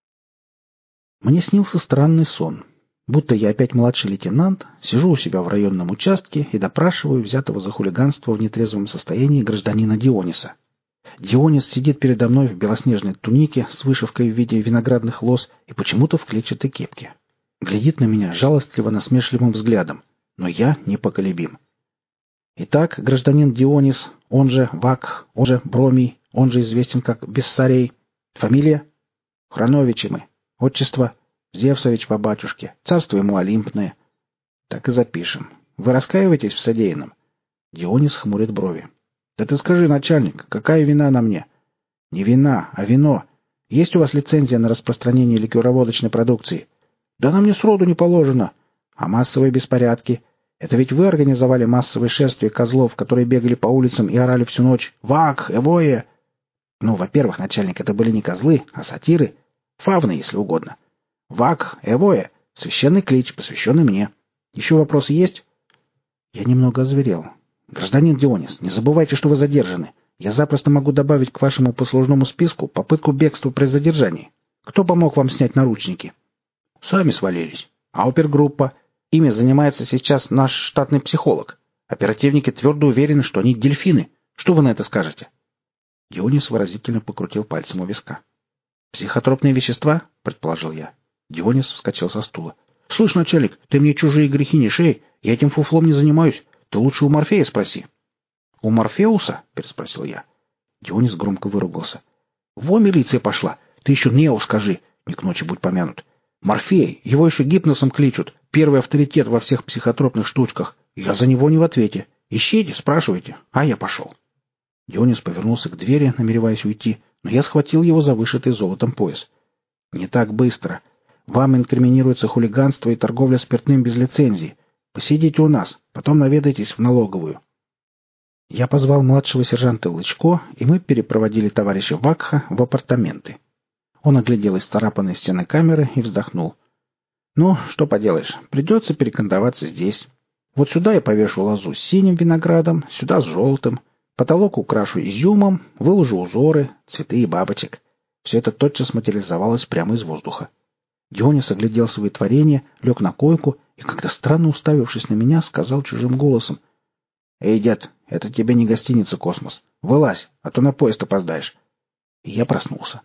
S1: Мне снился странный сон. Будто я опять младший лейтенант, сижу у себя в районном участке и допрашиваю взятого за хулиганство в нетрезвом состоянии гражданина Диониса. Дионис сидит передо мной в белоснежной тунике с вышивкой в виде виноградных лоз и почему-то в клетчатой кепке. Глядит на меня жалостливо-насмешливым взглядом, но я непоколебим. Итак, гражданин Дионис, он же Вак, он же Бромий, он же известен как Бессарей. Фамилия? Храновичи мы. Отчество? Зевсович по батюшке. Царство ему олимпное. Так и запишем. Вы раскаиваетесь в содеянном? Дионис хмурит брови. Да ты скажи, начальник, какая вина на мне? Не вина, а вино. Есть у вас лицензия на распространение ликероводочной продукции? Да она мне сроду не положено. А массовые беспорядки? Это ведь вы организовали массовое шествие козлов, которые бегали по улицам и орали всю ночь. Вак, эвое! Ну, во-первых, начальник, это были не козлы, а сатиры. Фавны, если угодно. Вак, эвое — священный клич, посвященный мне. Еще вопросы есть? Я немного озверел. Гражданин Дионис, не забывайте, что вы задержаны. Я запросто могу добавить к вашему послужному списку попытку бегства при задержании. Кто помог вам снять наручники? Сами свалились. А опергруппа? Ими занимается сейчас наш штатный психолог. Оперативники твердо уверены, что они дельфины. Что вы на это скажете?» Дионис выразительно покрутил пальцем у виска. «Психотропные вещества?» — предположил я. Дионис вскочил со стула. «Слышь, начальник, ты мне чужие грехи не шей. Я этим фуфлом не занимаюсь. Ты лучше у Морфея спроси». «У Морфеуса?» — переспросил я. Дионис громко выругался. «Во милиция пошла! Ты еще Нео скажи! Не к ночи будь помянут! Морфей! Его еще гипносом кличут! Первый авторитет во всех психотропных штучках! Я за него не в ответе! Ищите, спрашивайте! А я пошел!» Дионис повернулся к двери, намереваясь уйти, но я схватил его за вышитый золотом пояс. «Не так быстро! Вам инкриминируется хулиганство и торговля спиртным без лицензии! Посидите у нас, потом наведайтесь в налоговую!» Я позвал младшего сержанта Лычко, и мы перепроводили товарища Вакха в апартаменты. Он оглядел исцарапанные стены камеры и вздохнул. «Ну, что поделаешь, придется перекантоваться здесь. Вот сюда я повешу лозу с синим виноградом, сюда с желтым, потолок украшу изюмом, выложу узоры, цветы и бабочек. Все это тотчас материализовалось прямо из воздуха. Дионис оглядел свои творения, лег на койку и, как-то странно уставившись на меня, сказал чужим голосом: «Эй, дед, это тебе не гостиница «Космос». Вылазь, а то на поезд опоздаешь». И я проснулся.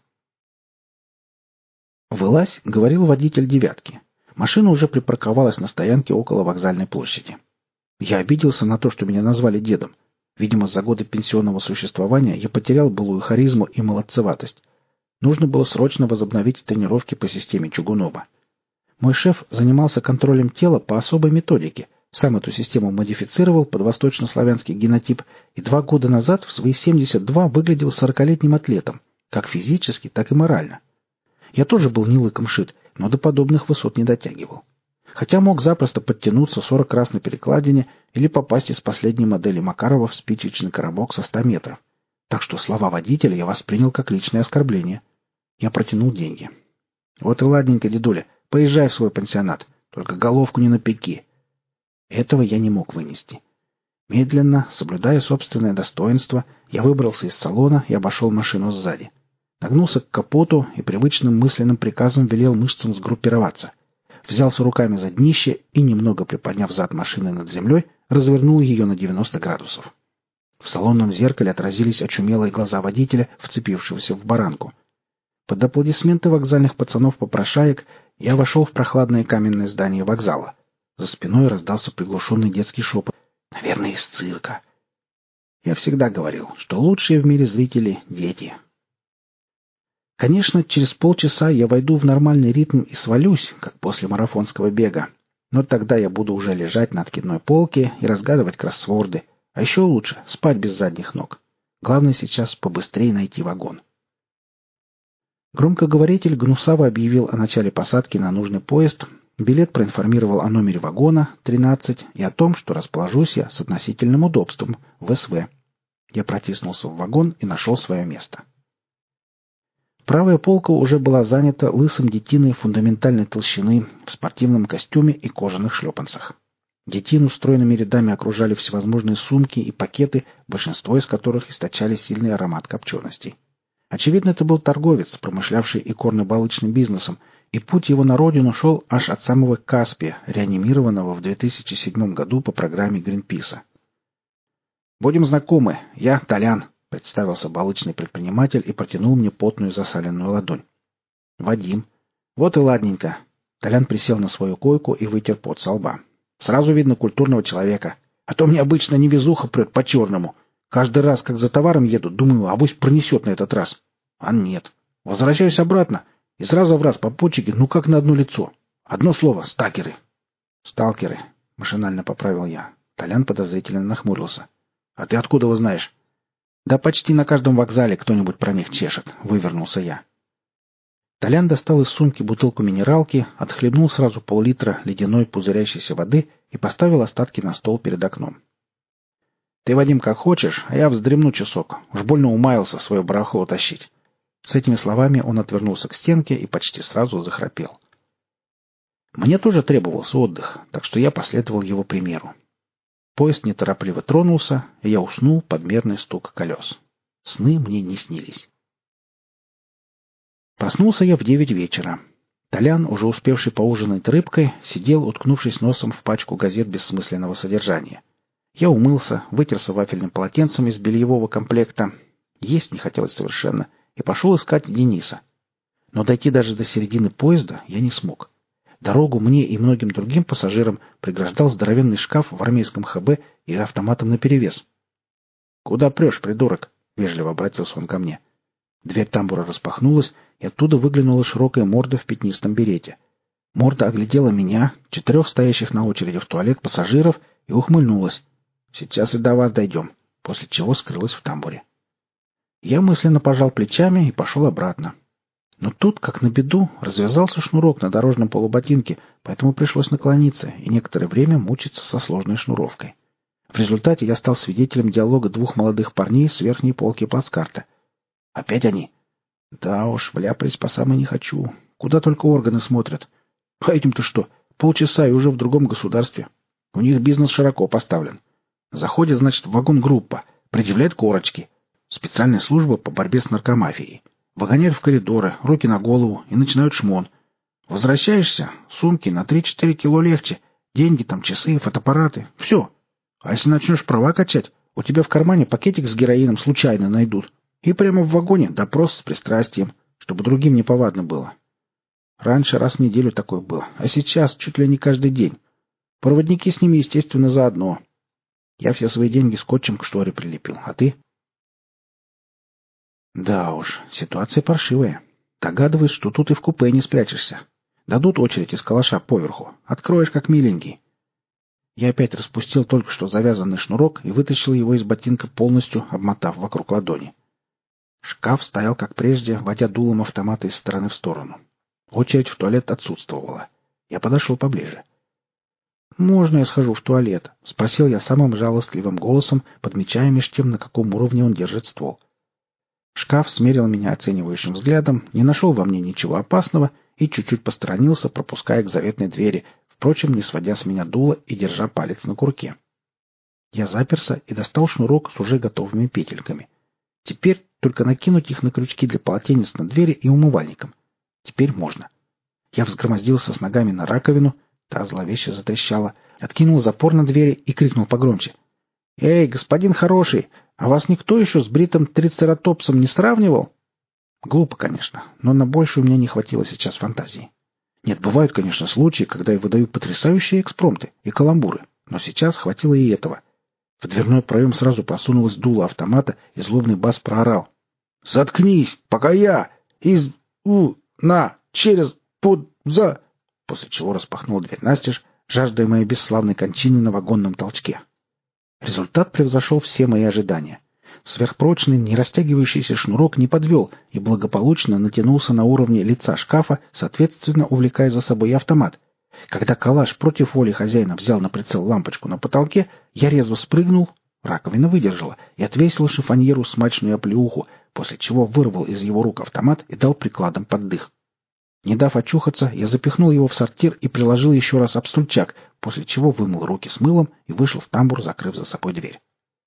S1: «Вылазь», — говорил водитель «девятки». Машина уже припарковалась на стоянке около вокзальной площади. Я обиделся на то, что меня назвали дедом. Видимо, за годы пенсионного существования я потерял былую харизму и молодцеватость. Нужно было срочно возобновить тренировки по системе Чугунова. Мой шеф занимался контролем тела по особой методике. Сам эту систему модифицировал под восточнославянский генотип и 2 года назад в свои 72 выглядел 40-летним атлетом, как физически, так и морально. Я тоже был не лыком шит, но до подобных высот не дотягивал. Хотя мог запросто подтянуться 40 раз на перекладине или попасть из последней модели Макарова в спичечный коробок со 100 метров. Так что слова водителя я воспринял как личное оскорбление. Я протянул деньги. «Вот и ладненько, дедуля, поезжай в свой пансионат, только головку не напеки». Этого я не мог вынести. Медленно, соблюдая собственное достоинство, я выбрался из салона и обошел машину сзади. Нагнулся к капоту и привычным мысленным приказом велел мышцам сгруппироваться. Взялся руками за днище и, немного приподняв зад машины над землей, развернул ее на 90 градусов. В салонном зеркале отразились очумелые глаза водителя, вцепившегося в баранку. Под аплодисменты вокзальных пацанов-попрошаек я вошел в прохладное каменное здание вокзала. За спиной раздался приглушенный детский шепот. «Наверное, из цирка». Я всегда говорил, что лучшие в мире зрители — дети. Конечно, через полчаса я войду в нормальный ритм и свалюсь, как после марафонского бега. Но тогда я буду уже лежать на откидной полке и разгадывать кроссворды. А еще лучше — спать без задних ног. Главное сейчас побыстрее найти вагон. Громкоговоритель гнусаво объявил о начале посадки на нужный поезд. Билет проинформировал о номере вагона 13 и о том, что расположусь я с относительным удобством в СВ. Я протиснулся в вагон и нашел свое место. Правая полка уже была занята лысым детиной фундаментальной толщины в спортивном костюме и кожаных шлепанцах. Детину стройными рядами окружали всевозможные сумки и пакеты, большинство из которых источали сильный аромат копченостей. Очевидно, это был торговец, промышлявший икорно-балычным бизнесом, и путь его на родину шел аж от самого Каспия, реанимированного в 2007 году по программе Гринписа. «Будем знакомы. Я Толян», — представился балычный предприниматель и протянул мне потную засаленную ладонь. «Вадим». «Вот и ладненько». Толян присел на свою койку и вытер пот со лба. «Сразу видно культурного человека. А то мне обычно невезуха прет по-черному. Каждый раз, как за товаром еду, думаю, авось пронесет на этот раз. А нет. Возвращаюсь обратно, и сразу в раз по почеке, ну как на одно лицо. Одно слово — стакеры». «Сталкеры», — машинально поправил я. Толян подозрительно нахмурился. «А ты откуда его знаешь?» «Да почти на каждом вокзале кто-нибудь про них чешет», — вывернулся я. Толян достал из сумки бутылку минералки, отхлебнул сразу пол-литра ледяной пузырящейся воды и поставил остатки на стол перед окном. «Ты, Вадим, как хочешь, а я вздремну часок. Уж больно умаялся свое барахло тащить». С этими словами он отвернулся к стенке и почти сразу захрапел. Мне тоже требовался отдых, так что я последовал его примеру. Поезд неторопливо тронулся, и я уснул под мерный стук колес. Сны мне не снились. Проснулся я в 9 вечера. Толян, уже успевший поужинать рыбкой, сидел, уткнувшись носом в пачку газет бессмысленного содержания. Я умылся, вытерся вафельным полотенцем из бельевого комплекта. Есть не хотелось совершенно. И пошел искать Дениса. Но дойти даже до середины поезда я не смог. Дорогу мне и многим другим пассажирам преграждал здоровенный шкаф в армейском ХБ и автоматом наперевес. «Куда прешь, придурок?» — вежливо обратился он ко мне. Дверь тамбура распахнулась, и оттуда выглянула широкая морда в пятнистом берете. Морда оглядела меня, 4 стоящих на очереди в туалет пассажиров, и ухмыльнулась. «Сейчас и до вас дойдем», после чего скрылась в тамбуре. Я мысленно пожал плечами и пошел обратно. Но тут, как на беду, развязался шнурок на дорожном полуботинке, поэтому пришлось наклониться и некоторое время мучиться со сложной шнуровкой. В результате я стал свидетелем диалога 2 молодых парней с верхней полки плацкарта. «Опять они?» «Да уж, вляпались по самой не хочу. Куда только органы смотрят. А этим-то что? Полчаса и уже в другом государстве. У них бизнес широко поставлен. Заходит, значит, в вагон группа, предъявляет корочки. Специальная служба по борьбе с наркомафией. Выгоняют в коридоры, руки на голову и начинают шмон. Возвращаешься, сумки на 3-4 кило легче, деньги там, часы, фотоаппараты, все. А если начнешь права качать, у тебя в кармане пакетик с героином случайно найдут. И прямо в вагоне допрос с пристрастием, чтобы другим неповадно было. Раньше раз в неделю такой был, а сейчас чуть ли не каждый день. Проводники с ними, естественно, заодно. Я все свои деньги скотчем к шторе прилепил, а ты? Да уж, ситуация паршивая. Догадываюсь, что тут и в купе не спрячешься. Дадут очередь из калаша поверху. Откроешь, как миленький. Я опять распустил только что завязанный шнурок и вытащил его из ботинка, полностью обмотав вокруг ладони. Шкаф стоял, как прежде, водя дулом автомата из стороны в сторону. Очередь в туалет отсутствовала. Я подошел поближе. «Можно я схожу в туалет?» — спросил я самым жалостливым голосом, подмечая меж тем, на каком уровне он держит ствол. Шкаф смерил меня оценивающим взглядом, не нашел во мне ничего опасного и чуть-чуть посторонился, пропуская к заветной двери, впрочем, не сводя с меня дула и держа палец на курке. Я заперся и достал шнурок с уже готовыми петельками. Теперь только накинуть их на крючки для полотенец на двери и умывальником. Теперь можно. Я взгромоздился с ногами на раковину, та зловеще затрещала, откинул запор на двери и крикнул погромче. «Эй, господин хороший, а вас никто еще с бритым трицератопсом не сравнивал?» Глупо, конечно, но на больше у меня не хватило сейчас фантазии. Нет, бывают, конечно, случаи, когда я выдаю потрясающие экспромты и каламбуры, но сейчас хватило и этого. В дверной проем сразу просунулось дуло автомата, и злобный бас проорал. «Заткнись, пока я! Через, под, за!» После чего распахнул дверь настежь, жаждая моей бесславной кончины на вагонном толчке. Результат превзошел все мои ожидания. Сверхпрочный, не растягивающийся шнурок не подвел и благополучно натянулся на уровне лица шкафа, соответственно увлекая за собой и автомат. Когда калаш против воли хозяина взял на прицел лампочку на потолке, я резво спрыгнул, раковина выдержала, и отвесил шифоньеру смачную оплеуху, после чего вырвал из его рук автомат и дал прикладом под дых. Не дав очухаться, я запихнул его в сортир и приложил еще раз об стульчак, после чего вымыл руки с мылом и вышел в тамбур, закрыв за собой дверь.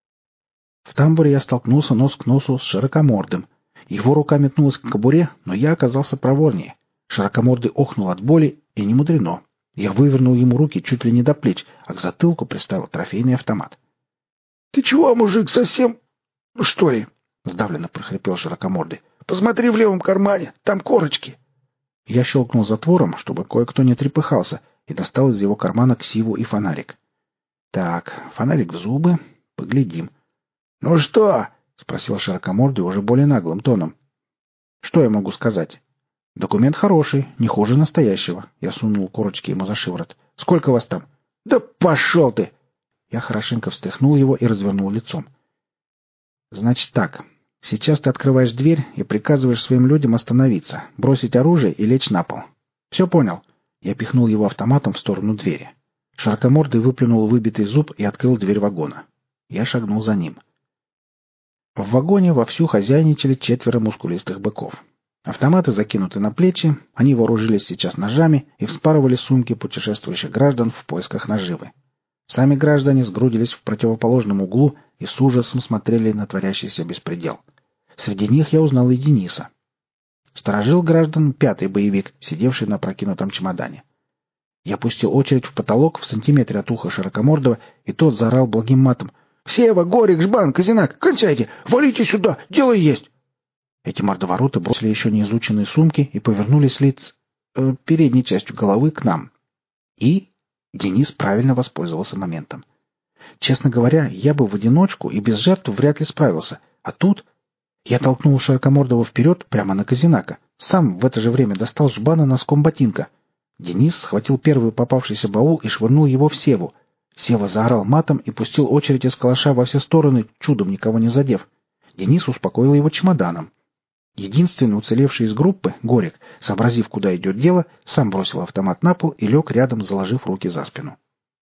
S1: В тамбуре я столкнулся нос к носу с широкомордым. Его рука метнулась к кобуре, но я оказался проворнее. Широкомордый охнул от боли, и не мудрено. Я вывернул ему руки чуть ли не до плеч, а к затылку приставил трофейный автомат. — Ты чего, мужик, совсем... что ли? — сдавленно прохрипел широкомордый. — Посмотри в левом кармане, там корочки. Я щелкнул затвором, чтобы кое-кто не трепыхался, и достал из его кармана ксиву и фонарик. Так, фонарик в зубы, поглядим. — Ну что? — спросил широкомордый уже более наглым тоном. — Что я могу сказать? — Документ хороший, не хуже настоящего. Я сунул корочки ему за шиворот. — Сколько вас там? — Да пошел ты! Я хорошенько встряхнул его и развернул лицом. — Значит так. Сейчас ты открываешь дверь и приказываешь своим людям остановиться, бросить оружие и лечь на пол. Все понял? Я пихнул его автоматом в сторону двери. Широкомордый выплюнул выбитый зуб и открыл дверь вагона. Я шагнул за ним. В вагоне вовсю хозяйничали 4 мускулистых быков. Автоматы закинуты на плечи, они вооружились сейчас ножами и вспарывали сумки путешествующих граждан в поисках наживы. Сами граждане сгрудились в противоположном углу и с ужасом смотрели на творящийся беспредел. Среди них я узнал и Дениса. Сторожил граждан 5-й боевик, сидевший на опрокинутом чемодане. Я пустил очередь в потолок в сантиметре от уха Широкомордого, и тот заорал благим матом: «Сева, Горик, Жбан, Казинак, кончайте! Валите сюда! Дело есть!» Эти мордовороты бросили еще неизученные сумки и повернулись передней частью головы к нам. И Денис правильно воспользовался моментом. Честно говоря, я бы в одиночку и без жертв вряд ли справился. А тут я толкнул Широкомордого вперед прямо на Казинака. Сам в это же время достал Жбана носком ботинка. Денис схватил первый попавшийся баул и швырнул его в Севу. Сева заорал матом и пустил очередь из калаша во все стороны, чудом никого не задев. Денис успокоил его чемоданом. Единственный уцелевший из группы, Горик, сообразив, куда идет дело, сам бросил автомат на пол и лег рядом, заложив руки за спину.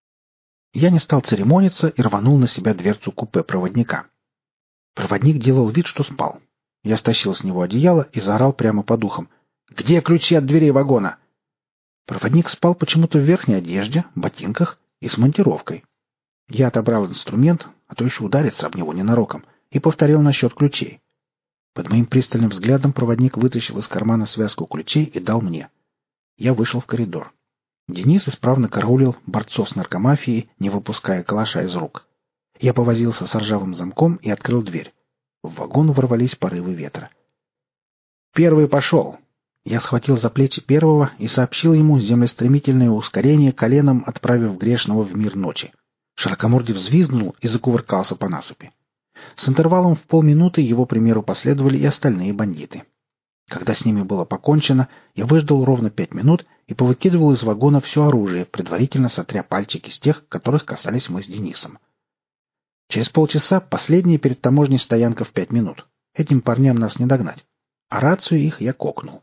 S1: Я не стал церемониться и рванул на себя дверцу купе проводника. Проводник делал вид, что спал. Я стащил с него одеяло и заорал прямо по духам: «Где ключи от дверей вагона?» Проводник спал почему-то в верхней одежде, ботинках и с монтировкой. Я отобрал инструмент, а то еще ударится об него ненароком, и повторил насчет ключей. Под моим пристальным взглядом проводник вытащил из кармана связку ключей и дал мне. Я вышел в коридор. Денис исправно караулил борцов с наркомафией, не выпуская калаша из рук. Я повозился с ржавым замком и открыл дверь. В вагон ворвались порывы ветра. «Первый пошел!» Я схватил за плечи первого и сообщил ему землестремительное ускорение коленом, отправив грешного в мир ночи. Широкомордый взвизгнул и закувыркался по насыпи. С интервалом в полминуты его примеру последовали и остальные бандиты. Когда с ними было покончено, я выждал ровно 5 минут и повыкидывал из вагона все оружие, предварительно сотря пальчики с тех, которых касались мы с Денисом. Через полчаса последняя перед таможней стоянка в 5 минут. Этим парням нас не догнать. А рацию их я кокнул.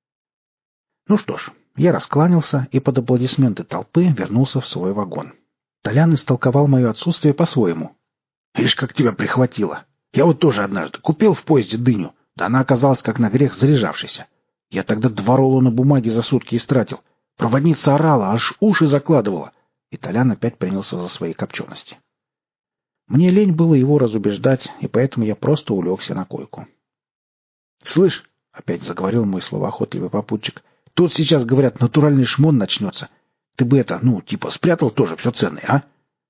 S1: Ну что ж, я раскланялся и под аплодисменты толпы вернулся в свой вагон. Толян истолковал мое отсутствие по-своему. «Ишь, как тебя прихватило! Я вот тоже однажды купил в поезде дыню, да она оказалась как на грех заряжавшейся. Я тогда 2 рулона бумаги за сутки истратил. Проводница орала, аж уши закладывала». И Толян опять принялся за свои копчености. Мне лень было его разубеждать, и поэтому я просто улегся на койку. «Слышь», — опять заговорил мой словоохотливый попутчик, — «тут сейчас, говорят, натуральный шмон начнется. Ты бы типа спрятал тоже все ценное, а?»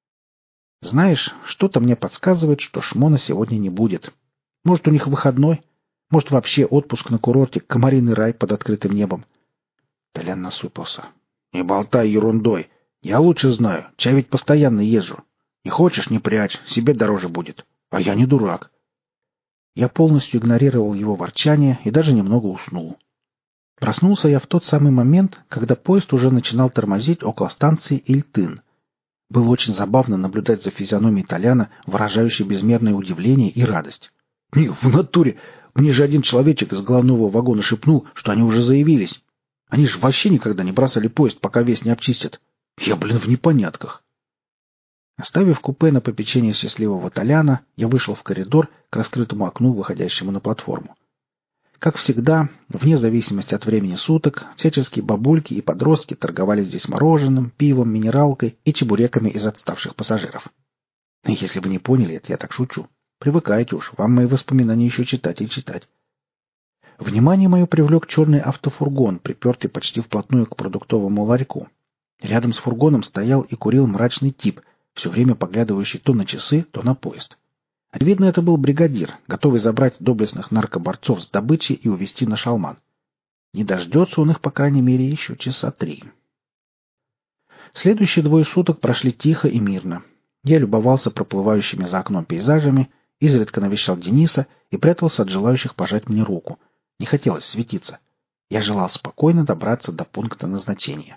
S1: Знаешь, что-то мне подсказывает, что шмона сегодня не будет. Может, у них выходной? Может, вообще отпуск на курорте, комариный рай под открытым небом? Толян насупился. «Не болтай ерундой. Я лучше знаю. Чай ведь постоянно езжу. Не хочешь — не прячь. Себе дороже будет. А я не дурак». Я полностью игнорировал его ворчание и даже немного уснул. Проснулся я в тот самый момент, когда поезд уже начинал тормозить около станции Ильтын. Было очень забавно наблюдать за физиономией Толяна, выражающей безмерное удивление и радость. «Не, в натуре! Мне же один человечек из головного вагона шепнул, что они уже заявились. Они же вообще никогда не бросали поезд, пока весь не обчистят. Я, в непонятках». Оставив купе на попечение счастливого Толяна, я вышел в коридор к раскрытому окну, выходящему на платформу. Как всегда, вне зависимости от времени суток, всяческие бабульки и подростки торговали здесь мороженым, пивом, минералкой и чебуреками из отставших пассажиров. Если вы не поняли, это я так шучу. Привыкайте уж, вам мои воспоминания еще читать и читать. Внимание мое привлек черный автофургон, припертый почти вплотную к продуктовому ларьку. Рядом с фургоном стоял и курил мрачный тип, все время поглядывающий то на часы, то на поезд. Видно, это был бригадир, готовый забрать доблестных наркоборцов с добычи и увезти на шалман. Не дождется он их, по крайней мере, еще часа 3. Следующие 2 суток прошли тихо и мирно. Я любовался проплывающими за окном пейзажами, изредка навещал Дениса и прятался от желающих пожать мне руку. Не хотелось светиться. Я желал спокойно добраться до пункта назначения.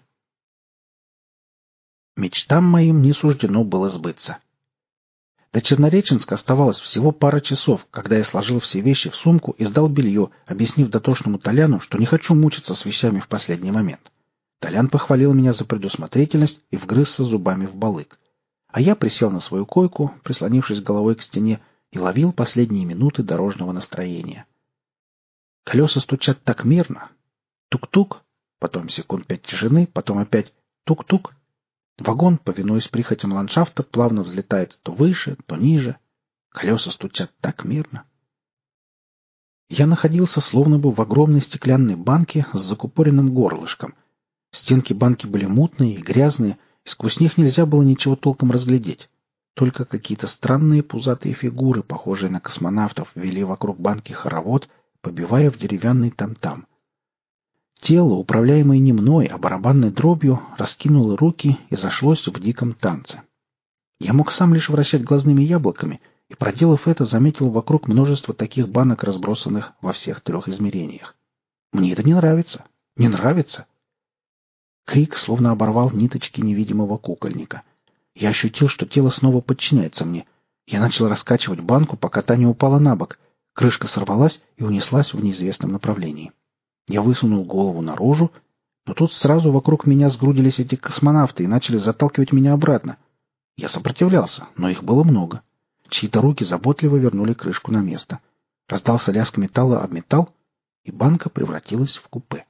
S1: Мечтам моим не суждено было сбыться. До Чернореченска оставалось всего пара часов, когда я сложил все вещи в сумку и сдал белье, объяснив дотошному Толяну, что не хочу мучиться с вещами в последний момент. Толян похвалил меня за предусмотрительность и вгрызся зубами в балык. А я присел на свою койку, прислонившись головой к стене, и ловил последние минуты дорожного настроения. Колеса стучат так мирно. Тук-тук, потом секунд 5 тишины, потом опять тук-тук. Вагон, повинуясь прихотям ландшафта, плавно взлетает то выше, то ниже. Колеса стучат так мирно. Я находился словно бы в огромной стеклянной банке с закупоренным горлышком. Стенки банки были мутные и грязные, и сквозь них нельзя было ничего толком разглядеть. Только какие-то странные пузатые фигуры, похожие на космонавтов, вели вокруг банки хоровод, побивая в деревянный там-там. Тело, управляемое не мной, а барабанной дробью, раскинуло руки и зашлось в диком танце. Я мог сам лишь вращать глазными яблоками, и, проделав это, заметил вокруг множество таких банок, разбросанных во всех 3 измерениях. Мне это не нравится. Не нравится. Крик словно оборвал ниточки невидимого кукольника. Я ощутил, что тело снова подчиняется мне. Я начал раскачивать банку, пока та не упала на бок. Крышка сорвалась и унеслась в неизвестном направлении. Я высунул голову наружу, но тут сразу вокруг меня сгрудились эти космонавты и начали заталкивать меня обратно. Я сопротивлялся, но их было много. Чьи-то руки заботливо вернули крышку на место. Раздался лязг металла об металл, и банка превратилась в купе.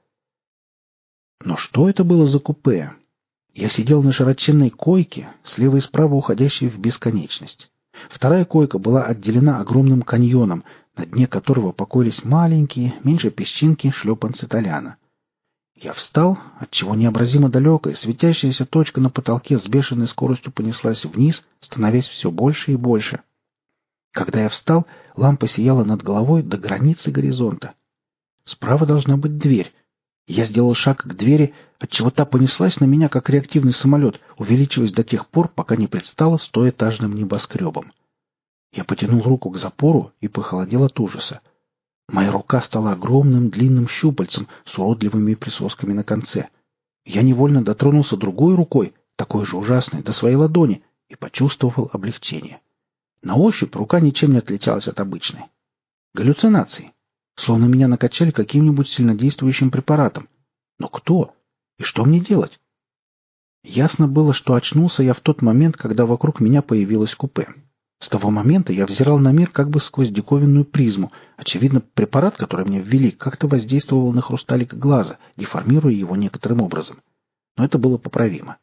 S1: Но что это было за купе? Я сидел на широченной койке, слева и справа уходящей в бесконечность. Вторая койка была отделена огромным каньоном, на дне которого покоились маленькие, меньше песчинки, шлепанцы Толяна. Я встал, отчего необразимо далекая, светящаяся точка на потолке с бешеной скоростью понеслась вниз, становясь все больше и больше. Когда я встал, лампа сияла над головой до границы горизонта. Справа должна быть дверь. Я сделал шаг к двери, отчего та понеслась на меня, как реактивный самолет, увеличиваясь до тех пор, пока не предстала 100-этажным небоскребом. Я потянул руку к запору и похолодел от ужаса. Моя рука стала огромным длинным щупальцем с уродливыми присосками на конце. Я невольно дотронулся другой рукой, такой же ужасной, до своей ладони, и почувствовал облегчение. На ощупь рука ничем не отличалась от обычной. Галлюцинации. Словно меня накачали каким-нибудь сильнодействующим препаратом. Но кто? И что мне делать? Ясно было, что очнулся я в тот момент, когда вокруг меня появилось купе. С того момента я взирал на мир как бы сквозь диковинную призму. Очевидно, препарат, который мне ввели, как-то воздействовал на хрусталик глаза, деформируя его некоторым образом. Но это было поправимо.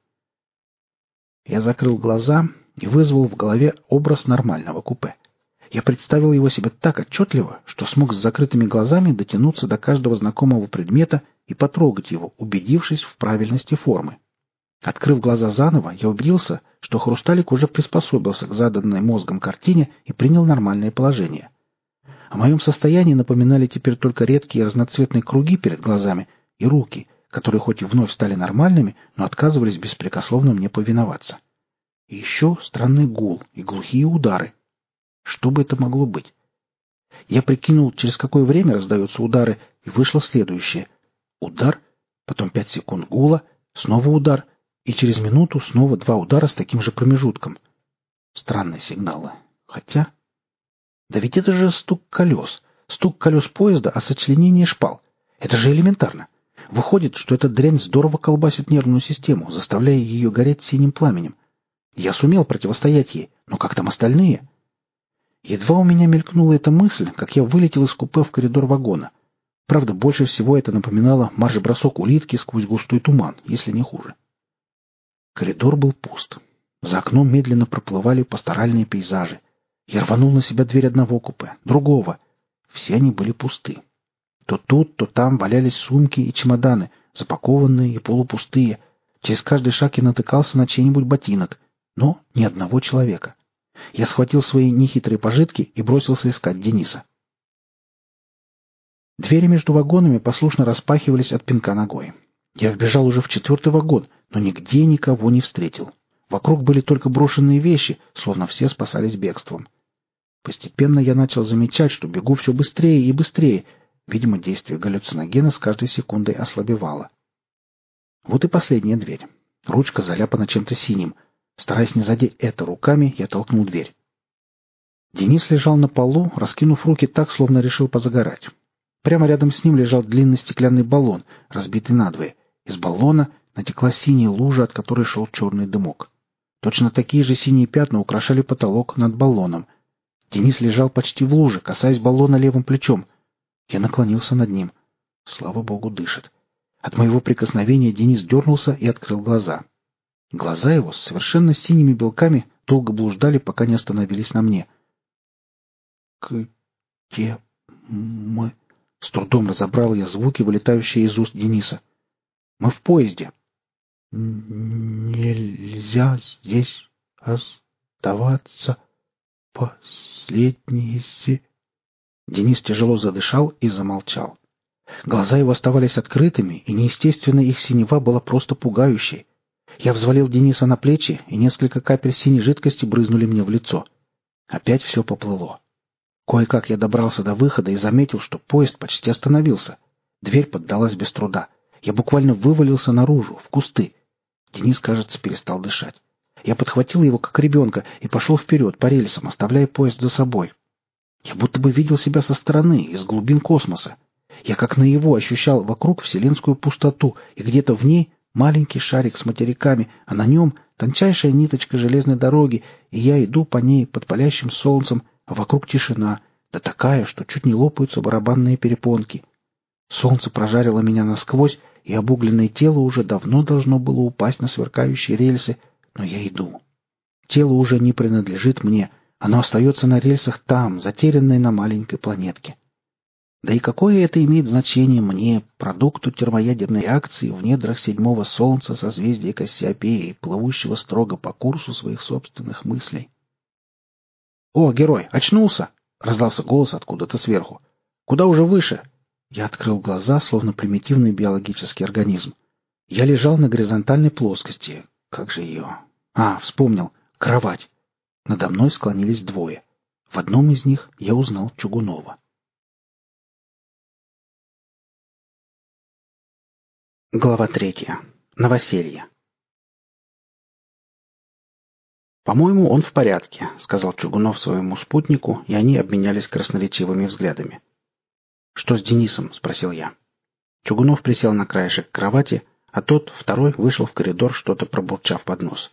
S1: Я закрыл глаза и вызвал в голове образ нормального купе. Я представил его себе так отчетливо, что смог с закрытыми глазами дотянуться до каждого знакомого предмета и потрогать его, убедившись в правильности формы. Открыв глаза заново, я убедился, что хрусталик уже приспособился к заданной мозгом картине и принял нормальное положение. О моем состоянии напоминали теперь только редкие разноцветные круги перед глазами и руки, которые хоть и вновь стали нормальными, но отказывались беспрекословно мне повиноваться. И еще странный гул и глухие удары. Что бы это могло быть? Я прикинул, через какое время раздаются удары, и вышло следующее. Удар, потом 5 секунд гула, снова удар, и через минуту снова 2 удара с таким же промежутком. Странные сигналы. Хотя... Да ведь это же стук колес поезда о сочленении шпал. Это же элементарно. Выходит, что эта дрянь здорово колбасит нервную систему, заставляя ее гореть синим пламенем. Я сумел противостоять ей, но как там остальные? Едва у меня мелькнула эта мысль, как я вылетел из купе в коридор вагона. Правда, больше всего это напоминало марш-бросок улитки сквозь густой туман, если не хуже. Коридор был пуст. За окном медленно проплывали пасторальные пейзажи. Я рванул на себя дверь одного купе, другого. Все они были пусты. То тут, то там валялись сумки и чемоданы, запакованные и полупустые. Через каждый шаг я натыкался на чей-нибудь ботинок, но ни одного человека. Я схватил свои нехитрые пожитки и бросился искать Дениса. Двери между вагонами послушно распахивались от пинка ногой. Я вбежал уже в 4-й вагон, но нигде никого не встретил. Вокруг были только брошенные вещи, словно все спасались бегством. Постепенно я начал замечать, что бегу все быстрее и быстрее. Видимо, действие галлюциногена с каждой секундой ослабевало. Вот и последняя дверь. Ручка заляпана чем-то синим. Стараясь не задеть это руками, я толкнул дверь. Денис лежал на полу, раскинув руки так, словно решил позагорать. Прямо рядом с ним лежал длинный стеклянный баллон, разбитый надвое. Из баллона натекла синяя лужа, от которой шел черный дымок. Точно такие же синие пятна украшали потолок над баллоном. Денис лежал почти в луже, касаясь баллона левым плечом. Я наклонился над ним. Слава богу, дышит. От моего прикосновения Денис дернулся и открыл глаза. Глаза его с совершенно синими белками долго блуждали, пока не остановились на мне. «Где Мы...» С трудом разобрал я звуки, вылетающие из уст Дениса. «Мы в поезде». «Нельзя здесь оставаться. Последние Денис тяжело задышал и замолчал. Глаза его оставались открытыми, и неестественно их синева была просто пугающей. Я взвалил Дениса на плечи, и несколько капель синей жидкости брызнули мне в лицо. Опять все поплыло. Кое-как я добрался до выхода и заметил, что поезд почти остановился. Дверь поддалась без труда. Я буквально вывалился наружу, в кусты. Денис, кажется, перестал дышать. Я подхватил его, как ребенка, и пошел вперед по рельсам, оставляя поезд за собой. Я будто бы видел себя со стороны, из глубин космоса. Я как наяву ощущал вокруг вселенскую пустоту, и где-то в ней маленький шарик с материками, а на нем тончайшая ниточка железной дороги, и я иду по ней под палящим солнцем, а вокруг тишина, да такая, что чуть не лопаются барабанные перепонки. Солнце прожарило меня насквозь, и обугленное тело уже давно должно было упасть на сверкающие рельсы, но я иду. Тело уже не принадлежит мне, оно остается на рельсах там, затерянное на маленькой планетке. Да и какое это имеет значение мне, продукту термоядерной реакции в недрах седьмого солнца созвездия Кассиопеи, плывущего строго по курсу своих собственных мыслей? «О, герой, очнулся!» — раздался голос откуда-то сверху. «Куда уже выше?» Я открыл глаза, словно примитивный биологический организм. Я лежал на горизонтальной плоскости. Как же ее? Вспомнил. Кровать. Надо мной склонились двое. В одном из них я узнал Чугунова. Глава 3. Новоселье. «По-моему, он в порядке», — сказал Чугунов своему спутнику, и они обменялись красноречивыми взглядами. «Что с Денисом?» — спросил я. Чугунов присел на краешек кровати, а тот, второй, вышел в коридор, что-то пробурчав под нос.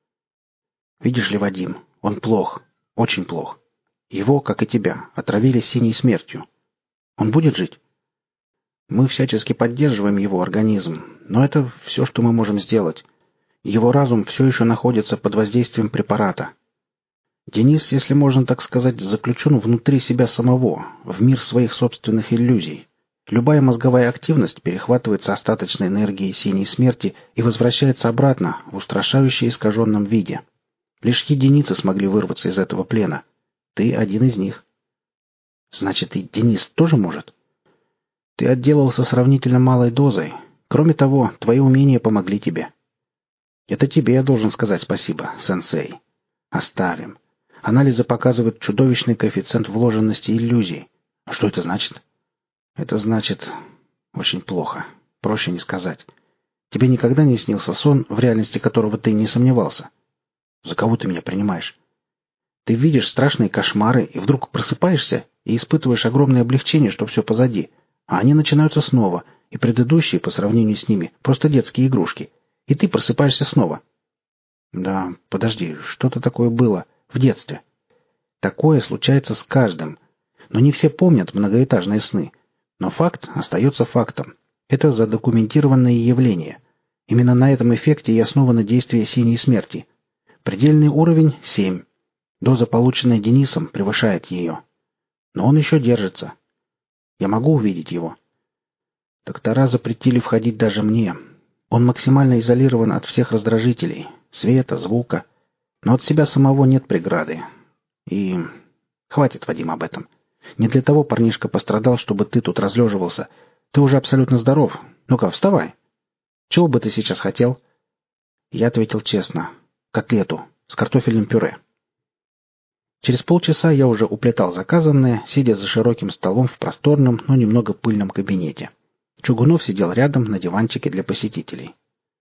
S1: «Видишь ли, Вадим, он плох, очень плох. Его, как и тебя, отравили синей смертью. Он будет жить? Мы всячески поддерживаем его организм, но это все, что мы можем сделать. Его разум все еще находится под воздействием препарата. Денис, если можно так сказать, заключен внутри себя самого, в мир своих собственных иллюзий. Любая мозговая активность перехватывается остаточной энергией синей смерти и возвращается обратно в устрашающе искаженном виде. Лишь единицы смогли вырваться из этого плена. Ты один из них. Значит, и Денис тоже может? Ты отделался сравнительно малой дозой. Кроме того, твои умения помогли тебе. Это тебе я должен сказать спасибо, сенсей. Оставим. Анализы показывают чудовищный коэффициент вложенности иллюзий. А что это значит? Это значит... очень плохо. Проще не сказать. Тебе никогда не снился сон, в реальности которого ты не сомневался? За кого ты меня принимаешь? Ты видишь страшные кошмары, и вдруг просыпаешься и испытываешь огромное облегчение, что все позади. А они начинаются снова, и предыдущие, по сравнению с ними, просто детские игрушки. И ты просыпаешься снова. Да, подожди, что-то такое было в детстве. Такое случается с каждым. Но не все помнят многоэтажные сны. Но факт остается фактом. Это задокументированное явление. Именно на этом эффекте и основано действие синей смерти. Предельный уровень — 7. Доза, полученная Денисом, превышает ее. Но он еще держится. Я могу увидеть его? Доктора запретили входить даже мне. Он максимально изолирован от всех раздражителей. Света, звука. Но от себя самого нет преграды. И... хватит, Вадим, об этом. Не для того парнишка пострадал, чтобы ты тут разлеживался. Ты уже абсолютно здоров. Ну-ка, вставай. Чего бы ты сейчас хотел? Я ответил честно. Котлету с картофельным пюре. Через полчаса я уже уплетал заказанное, сидя за широким столом в просторном, но немного пыльном кабинете. Чугунов сидел рядом на диванчике для посетителей.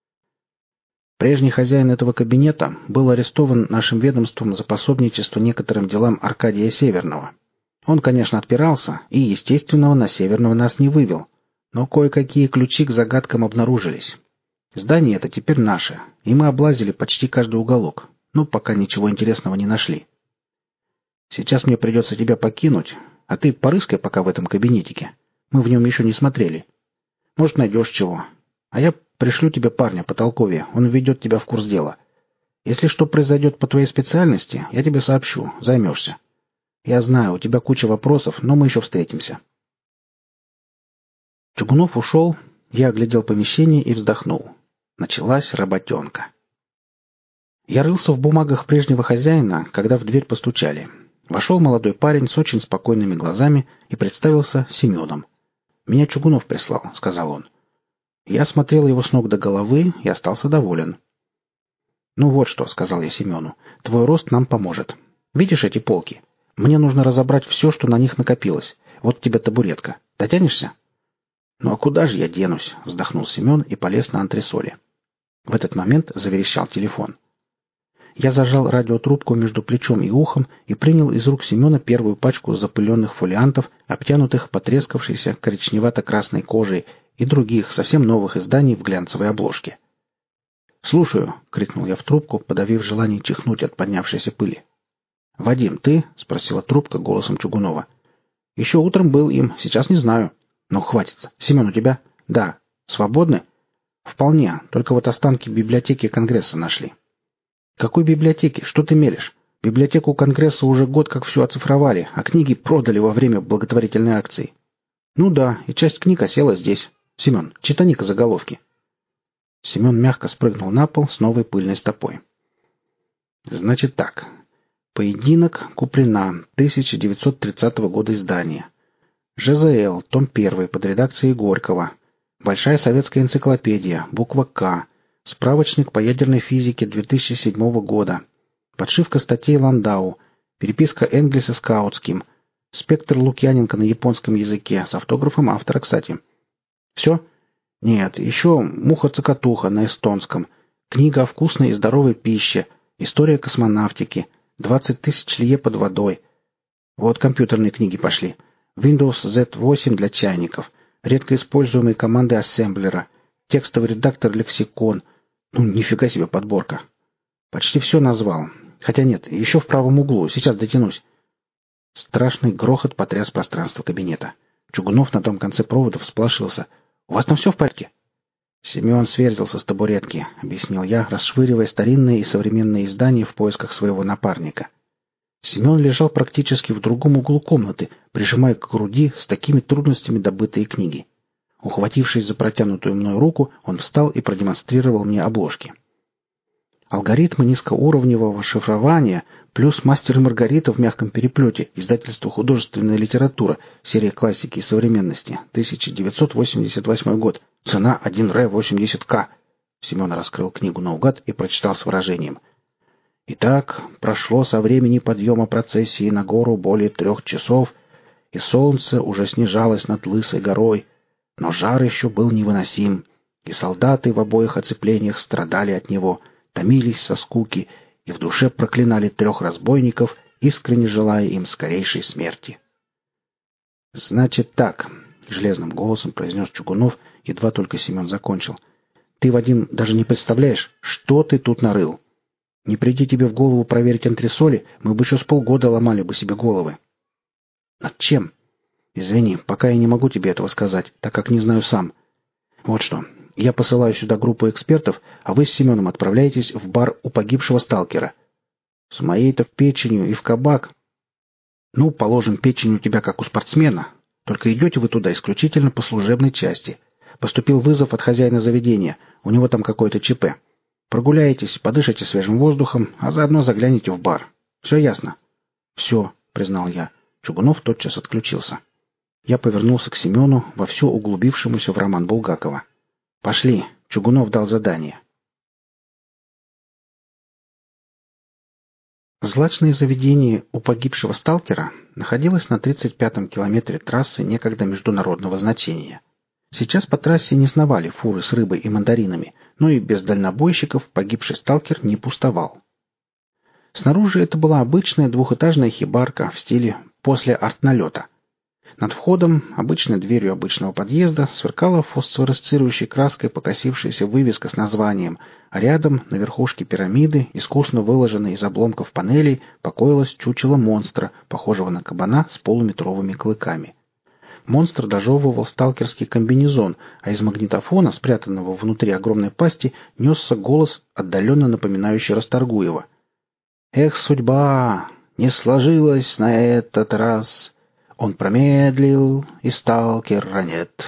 S1: Прежний хозяин этого кабинета был арестован нашим ведомством за пособничество некоторым делам Аркадия Северного. Он, конечно, отпирался и, естественного, на Северного нас не вывел, но кое-какие ключи к загадкам обнаружились. Здание это теперь наше, и мы облазили почти каждый уголок, но пока ничего интересного не нашли. Сейчас мне придется тебя покинуть, а ты порыскай пока в этом кабинетике. Мы в нем еще не смотрели. Может, найдешь чего. А я пришлю тебе парня потолковее, он введет тебя в курс дела. Если что произойдет по твоей специальности, я тебе сообщу, займешься. Я знаю, у тебя куча вопросов, но мы еще встретимся». Чугунов ушел, я оглядел помещение и вздохнул. Началась работенка. Я рылся в бумагах прежнего хозяина, когда в дверь постучали. Вошел молодой парень с очень спокойными глазами и представился Семеном. «Меня Чугунов прислал», — сказал он. Я смотрел его с ног до головы и остался доволен. «Ну вот что», — сказал я Семену, — «твой рост нам поможет. Видишь эти полки? Мне нужно разобрать все, что на них накопилось. Вот тебе табуретка. Дотянешься?» «Ну а куда же я денусь?» — вздохнул Семен и полез на антресоли. В этот момент заверещал телефон. Я зажал радиотрубку между плечом и ухом и принял из рук Семена первую пачку запыленных фолиантов, обтянутых потрескавшейся коричневато-красной кожей, и других, совсем новых изданий в глянцевой обложке. «Слушаю!» — крикнул я в трубку, подавив желание чихнуть от поднявшейся пыли. «Вадим, ты?» — спросила трубка голосом Чугунова. «Еще утром был им, сейчас не знаю». «Ну, хватит. Семен, у тебя?» «Да». «Свободны?» «Вполне. Только вот останки библиотеки Конгресса нашли». «Какой библиотеки? Что ты мелешь? Библиотеку Конгресса уже год как все оцифровали, а книги продали во время благотворительной акции». «Ну да, и часть книг осела здесь. Семен, читани-ка заголовки». Семен мягко спрыгнул на пол с новой пыльной стопой. «Значит так. Поединок Куприна, 1930 года издания. ЖЗЛ, том 1, под редакцией Горького. Большая советская энциклопедия, буква «К». Справочник по ядерной физике 2007 года. Подшивка статей Ландау. Переписка Энгельса с Каутским. Спектр Лукьяненко на японском языке, с автографом автора, кстати. Все? Нет, еще «Муха-цокотуха» на эстонском. Книга о вкусной и здоровой пище. История космонавтики. 20 тысяч лье под водой. Вот компьютерные книги пошли. Windows Z8 для чайников. Редко используемые команды ассемблера. Текстовый редактор лексикон. Ну, нифига себе подборка. Почти все назвал. Хотя нет, еще в правом углу. Сейчас дотянусь. Страшный грохот потряс пространство кабинета. Чугунов на том конце провода всполошился. «У вас там все в порядке?» «Семен сверзился с табуретки», — объяснил я, расшвыривая старинные и современные издания в поисках своего напарника. Семен лежал практически в другом углу комнаты, прижимая к груди с такими трудностями добытые книги. Ухватившись за протянутую мной руку, он встал и продемонстрировал мне обложки. Алгоритмы низкоуровневого шифрования плюс «Мастер и Маргарита» в мягком переплете, издательство «Художественная литература», серия классики и современности, 1988 год, цена 1Р80К. Семен раскрыл книгу наугад и прочитал с выражением. «Итак, прошло со времени подъема процессии на гору более 3 часов, и солнце уже снижалось над Лысой горой, но жар еще был невыносим, и солдаты в обоих оцеплениях страдали от него, томились со скуки и в душе проклинали 3 разбойников, искренне желая им скорейшей смерти». «Значит так», — железным голосом произнес Чугунов, едва только Семен закончил. «Ты, Вадим, даже не представляешь, что ты тут нарыл. Не приди тебе в голову проверить антресоли, мы бы еще с полгода ломали бы себе головы». «Над чем?» «Извини, пока я не могу тебе этого сказать, так как не знаю сам. Вот что, я посылаю сюда группу экспертов, а вы с Семеном отправляетесь в бар у погибшего сталкера». «С моей-то печенью и в кабак». «Ну, положим, печень у тебя как у спортсмена. Только идете вы туда исключительно по служебной части. Поступил вызов от хозяина заведения, у него там какое-то ЧП. Прогуляетесь, подышите свежим воздухом, а заодно загляните в бар. Все ясно?» «Все», — признал я. Чугунов тотчас отключился. Я повернулся к Семену, вовсю углубившемуся в роман Булгакова. «Пошли», — Чугунов дал задание. Злачное заведение у погибшего сталкера находилось на 35-м километре трассы некогда международного значения. Сейчас по трассе не сновали фуры с рыбой и мандаринами, но и без дальнобойщиков погибший сталкер не пустовал. Снаружи это была обычная двухэтажная хибарка в стиле «после артналета». Над входом, обычной дверью обычного подъезда, сверкала фосфоресцирующей краской покосившаяся вывеска с названием, а рядом, на верхушке пирамиды, искусно выложенной из обломков панелей, покоилось чучело монстра, похожего на кабана с полуметровыми клыками. Монстр дожевывал сталкерский комбинезон, а из магнитофона, спрятанного внутри огромной пасти, несся голос, отдаленно напоминающий Расторгуева. «Эх, судьба! Не сложилось на этот раз. Он промедлил, и сталкера нет.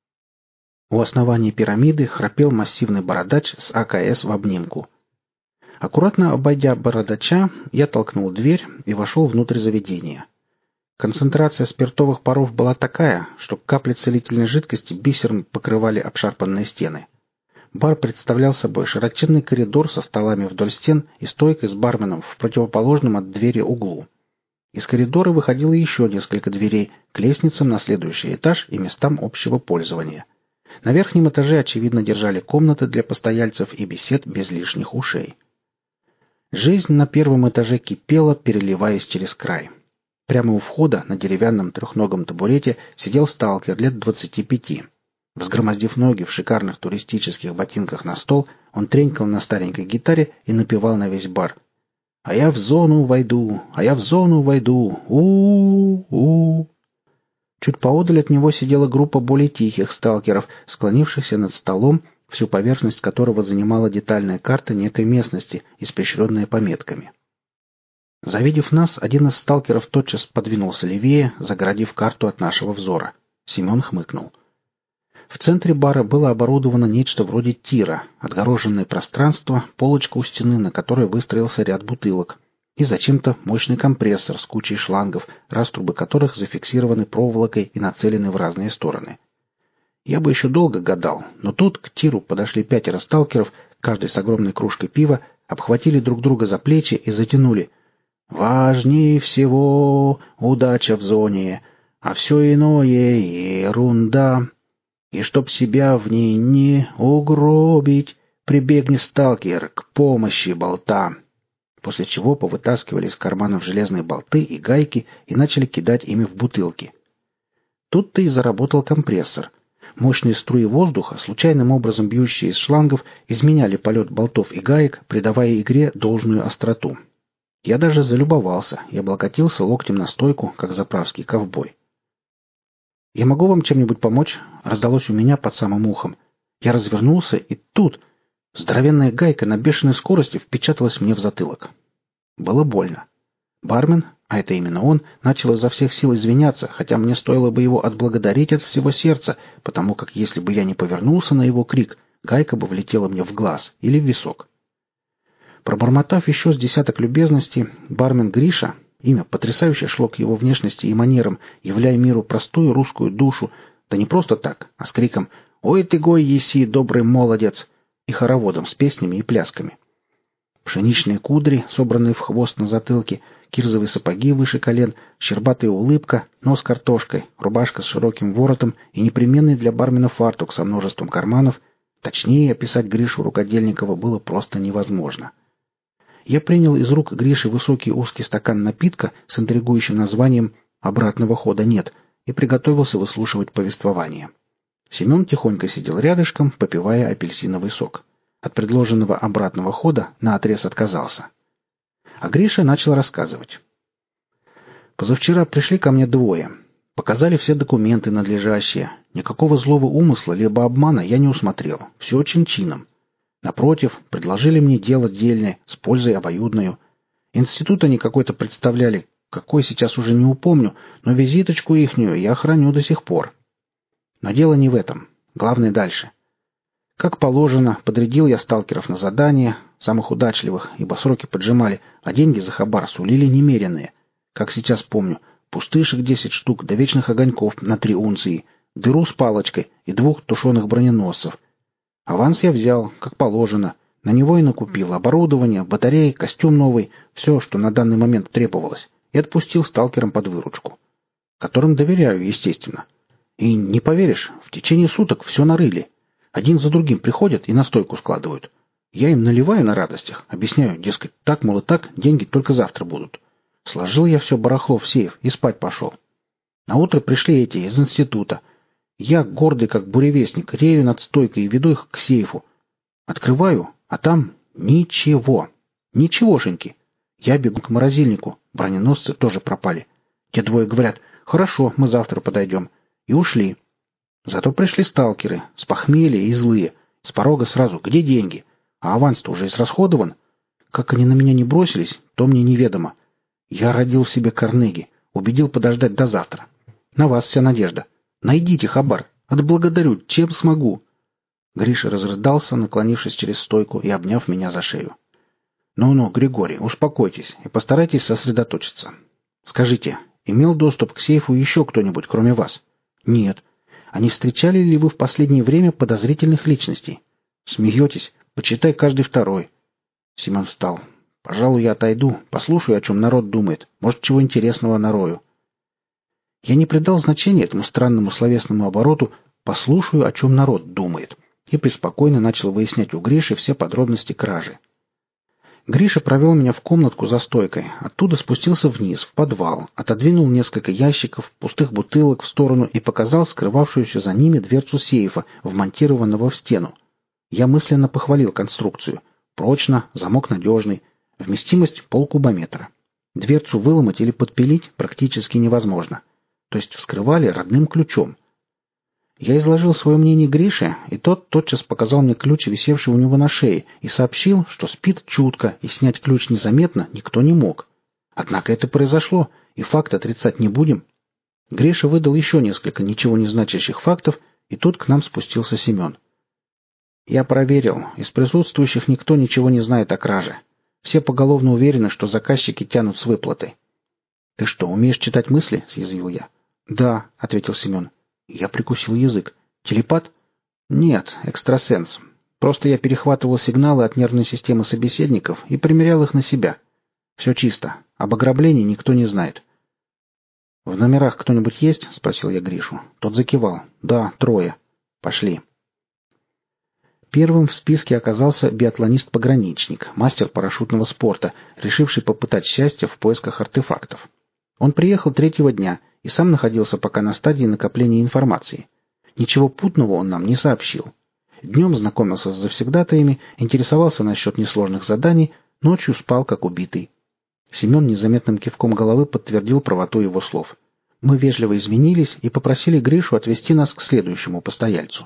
S1: У основания пирамиды храпел массивный бородач с АКС в обнимку. Аккуратно обойдя бородача, я толкнул дверь и вошел внутрь заведения. Концентрация спиртовых паров была такая, что капли целительной жидкости бисером покрывали обшарпанные стены. Бар представлял собой широченный коридор со столами вдоль стен и стойкой с барменом в противоположном от двери углу. Из коридора выходило еще несколько дверей к лестницам на следующий этаж и местам общего пользования. На верхнем этаже, очевидно, держали комнаты для постояльцев и бесед без лишних ушей. Жизнь на первом этаже кипела, переливаясь через край. Прямо у входа на деревянном трехногом табурете сидел сталкер лет 25. Взгромоздив ноги в шикарных туристических ботинках на стол, он тренькал на старенькой гитаре и напевал на весь бар. «А я в зону войду, а я в зону войду, у-у-у». Чуть поодаль от него сидела группа более тихих сталкеров, склонившихся над столом, всю поверхность которого занимала детальная карта некой местности, испещренная пометками. Завидев нас, один из сталкеров тотчас подвинулся левее, загородив карту от нашего взора. Семен хмыкнул. В центре бара было оборудовано нечто вроде тира, отгороженное пространство, полочка у стены, на которой выстроился ряд бутылок, и зачем-то мощный компрессор с кучей шлангов, раструбы которых зафиксированы проволокой и нацелены в разные стороны. Я бы еще долго гадал, но тут к тиру подошли 5 сталкеров, каждый с огромной кружкой пива, обхватили друг друга за плечи и затянули: «Важнее всего удача в зоне, а все иное ерунда. И чтоб себя в ней не угробить, прибегни, сталкер, к помощи болта». После чего повытаскивали из карманов железные болты и гайки и начали кидать ими в бутылки. Тут-то и заработал компрессор. Мощные струи воздуха, случайным образом бьющие из шлангов, изменяли полет болтов и гаек, придавая игре должную остроту. Я даже залюбовался и облокотился локтем на стойку, как заправский ковбой. «Я могу вам чем-нибудь помочь?» — раздалось у меня под самым ухом. Я развернулся, и тут здоровенная гайка на бешеной скорости впечаталась мне в затылок. Было больно. Бармен, а это именно он, начал изо всех сил извиняться, хотя мне стоило бы его отблагодарить от всего сердца, потому как если бы я не повернулся на его крик, гайка бы влетела мне в глаз или в висок. Пробормотав еще с десяток любезностей, бармен Гриша, имя потрясающе шло к его внешности и манерам, являя миру простую русскую душу, да не просто так, а с криком «Ой ты гой еси, добрый молодец!» и хороводом с песнями и плясками. Пшеничные кудри, собранные в хвост на затылке, кирзовые сапоги выше колен, щербатая улыбка, нос картошкой, рубашка с широким воротом и непременный для бармена фартук со множеством карманов. Точнее описать Гришу Рукодельникова было просто невозможно. Я принял из рук Гриши высокий узкий стакан напитка с интригующим названием «Обратного хода нет» и приготовился выслушивать повествование. Семен тихонько сидел рядышком, попивая апельсиновый сок. От предложенного обратного хода наотрез отказался. А Гриша начал рассказывать. «Позавчера пришли ко мне 2. Показали все документы надлежащие. Никакого злого умысла либо обмана я не усмотрел. Все чин-чином. Напротив, предложили мне дело дельное, с пользой обоюдную. Институт они какой-то представляли, какой сейчас уже не упомню, но визиточку ихнюю я храню до сих пор. Но дело не в этом. Главное дальше. Как положено, подрядил я сталкеров на задание, самых удачливых, ибо сроки поджимали, а деньги за хабар сулили немеренные. Как сейчас помню, пустышек 10 штук, до вечных огоньков на 3 унции, дыру с палочкой и 2 тушеных броненосцев. Аванс я взял, как положено. На него и накупил оборудование, батареи, костюм новый, все, что на данный момент требовалось, и отпустил сталкерам под выручку. Которым доверяю, естественно. И не поверишь, в течение суток все нарыли. Один за другим приходят и на стойку складывают. Я им наливаю на радостях, объясняю, дескать, так, мол, и так, деньги только завтра будут. Сложил я все барахло в сейф и спать пошел. Наутро пришли эти из института. Я, гордый как буревестник, рею над стойкой и веду их к сейфу. Открываю, а там ничего. Ничегошеньки. Я бегу к морозильнику, броненосцы тоже пропали. Те 2 говорят: «Хорошо, мы завтра подойдем». И ушли. Зато пришли сталкеры, с похмелья и злые. С порога сразу: «Где деньги?» А аванс-то уже израсходован. Как они на меня не бросились, то мне неведомо. Я родил в себе Карнеги, убедил подождать до завтра. На вас вся надежда. Найдите хабар. Отблагодарю, чем смогу». Гриша разрыдался, наклонившись через стойку и обняв меня за шею. «Ну-ну, Григорий, успокойтесь и постарайтесь сосредоточиться. Скажите, имел доступ к сейфу еще кто-нибудь, кроме вас?» «Нет. А не встречали ли вы в последнее время подозрительных личностей?» «Смеетесь? Почитай каждый второй». Семен встал. «Пожалуй, я отойду, послушаю, о чем народ думает. Может, чего интересного нарою». Я не придал значения этому странному словесному обороту «послушаю, о чем народ думает» и преспокойно начал выяснять у Гриши все подробности кражи. Гриша провел меня в комнатку за стойкой, оттуда спустился вниз, в подвал, отодвинул несколько ящиков, пустых бутылок в сторону и показал скрывавшуюся за ними дверцу сейфа, вмонтированного в стену. Я мысленно похвалил конструкцию. Прочно, замок надежный, вместимость полкубометра. Дверцу выломать или подпилить практически невозможно. То есть вскрывали родным ключом. Я изложил свое мнение Грише, и тот тотчас показал мне ключ, висевший у него на шее, и сообщил, что спит чутко, и снять ключ незаметно никто не мог. Однако это произошло, и факт отрицать не будем. Гриша выдал еще несколько ничего не значащих фактов, и тут к нам спустился Семен. Я проверил, из присутствующих никто ничего не знает о краже. Все поголовно уверены, что заказчики тянут с выплаты. «Ты что, умеешь читать мысли?» — съязвил я. «Да», — ответил Семен. Я прикусил язык. «Телепат?» «Нет, экстрасенс. Просто я перехватывал сигналы от нервной системы собеседников и примерял их на себя. Все чисто. Об ограблении никто не знает». «В номерах кто-нибудь есть?» — спросил я Гришу. Тот закивал. «Да, 3. Пошли». Первым в списке оказался биатлонист-пограничник, мастер парашютного спорта, решивший попытать счастье в поисках артефактов. Он приехал 3-го дня и сам находился пока на стадии накопления информации. Ничего путного он нам не сообщил. Днем знакомился с завсегдатаями, интересовался насчет несложных заданий, ночью спал как убитый. Семен незаметным кивком головы подтвердил правоту его слов. Мы вежливо извинились и попросили Гришу отвезти нас к следующему постояльцу.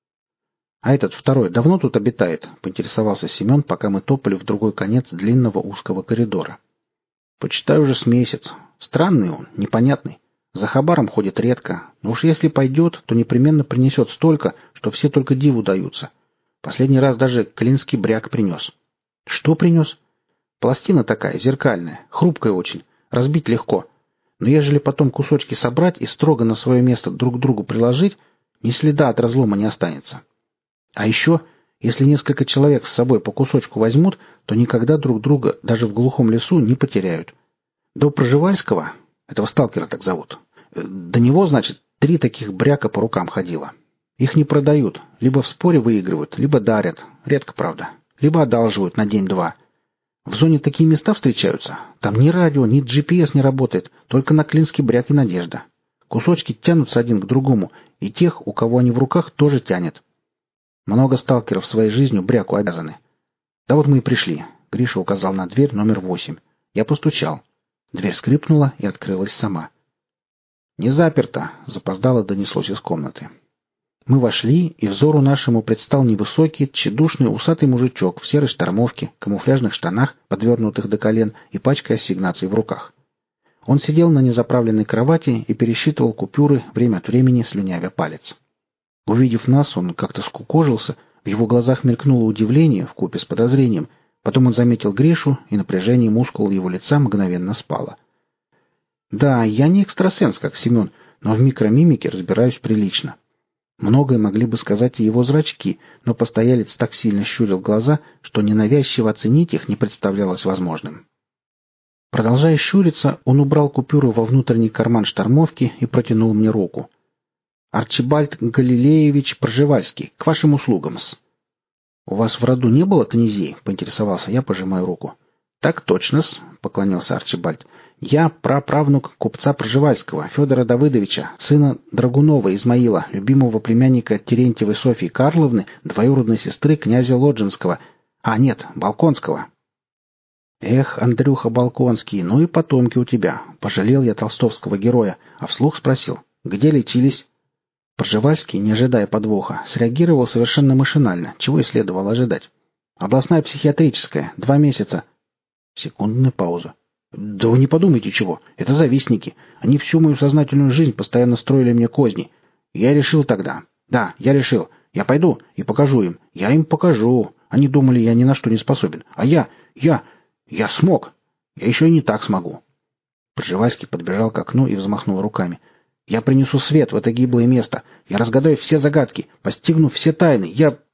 S1: «А этот второй давно тут обитает?» — поинтересовался Семен, пока мы топали в другой конец длинного узкого коридора. «Почитай уже с месяц. Странный он, непонятный. За хабаром ходит редко, но уж если пойдет, то непременно принесет столько, что все только диву даются. Последний раз даже клинский бряк принес». «Что принес?» «Пластина такая, зеркальная, хрупкая очень, разбить легко. Но ежели потом кусочки собрать и строго на свое место друг к другу приложить, ни следа от разлома не останется. А еще, если несколько человек с собой по кусочку возьмут, то никогда друг друга даже в глухом лесу не потеряют. До Пржевальского, этого сталкера так зовут, до него, значит, 3 таких бряка по рукам ходило. Их не продают, либо в споре выигрывают, либо дарят, редко, правда, либо одалживают на день-два. В зоне такие места встречаются, там ни радио, ни GPS не работает, только на клинский бряк и надежда. Кусочки тянутся один к другому, и тех, у кого они в руках, тоже тянет. Много сталкеров своей жизнью бряку обязаны. Да вот мы и пришли. Гриша указал на дверь номер 8. Я постучал. Дверь скрипнула и открылась сама. «Не заперто», — запоздало донеслось из комнаты. Мы вошли, и взору нашему предстал невысокий, тщедушный усатый мужичок в серой штормовке, камуфляжных штанах, подвернутых до колен, и пачкой ассигнаций в руках. Он сидел на незаправленной кровати и пересчитывал купюры, время от времени слюнявя палец. Увидев нас, он как-то скукожился, в его глазах мелькнуло удивление вкупе с подозрением, потом он заметил Гришу, и напряжение мускул его лица мгновенно спало. Да, я не экстрасенс, как Семен, но в микромимике разбираюсь прилично. Многое могли бы сказать и его зрачки, но постоялец так сильно щурил глаза, что ненавязчиво оценить их не представлялось возможным. Продолжая щуриться, он убрал купюру во внутренний карман штормовки и протянул мне руку. «Арчибальд Галилеевич Пржевальский, к вашим услугам-с». «У вас в роду не было князей?» — поинтересовался я, пожимая руку. «Так точно-с», — поклонился Арчибальд. «Я праправнук купца Пржевальского, Федора Давыдовича, сына Драгунова Измаила, любимого племянника Терентьевой Софьи Карловны, двоюродной сестры князя Лоджинского. А, нет, Балконского». «Эх, Андрюха Балконский, ну и потомки у тебя», — пожалел я толстовского героя, а вслух спросил: «Где лечились?» Пржевальский, не ожидая подвоха, среагировал совершенно машинально, чего и следовало ожидать. «Областная психиатрическая, 2 месяца». Секундная пауза. Да вы не подумайте чего. Это завистники. Они всю мою сознательную жизнь постоянно строили мне козни. Я решил тогда. Да, я решил. Я пойду и покажу им. Я им покажу. Они думали, я ни на что не способен. А я смог. Я еще и не так смогу. Пржевальский подбежал к окну и взмахнул руками. Я принесу свет в это гиблое место. Я разгадаю все загадки, постигну все тайны.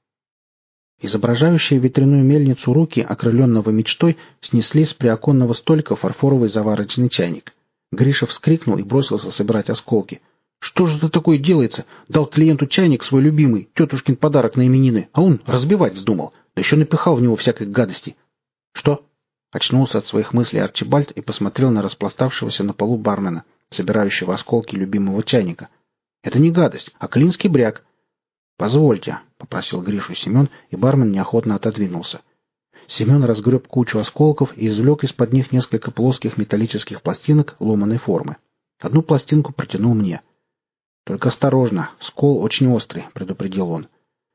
S1: Изображающие ветряную мельницу руки, окрыленного мечтой, снесли с приоконного столика фарфоровый заварочный чайник. Гриша вскрикнул и бросился собирать осколки. «Что же это такое делается? Дал клиенту чайник свой любимый, тетушкин подарок на именины, а он разбивать вздумал, да еще напихал в него всякой гадости». «Что?» — очнулся от своих мыслей Арчибальд и посмотрел на распластавшегося на полу бармена, собирающего осколки любимого чайника. «Это не гадость, а клинский бряк». «Позвольте», — попросил Гришу Семен, и бармен неохотно отодвинулся. Семен разгреб кучу осколков и извлек из-под них несколько плоских металлических пластинок ломаной формы. Одну пластинку протянул мне. «Только осторожно, скол очень острый», — предупредил он.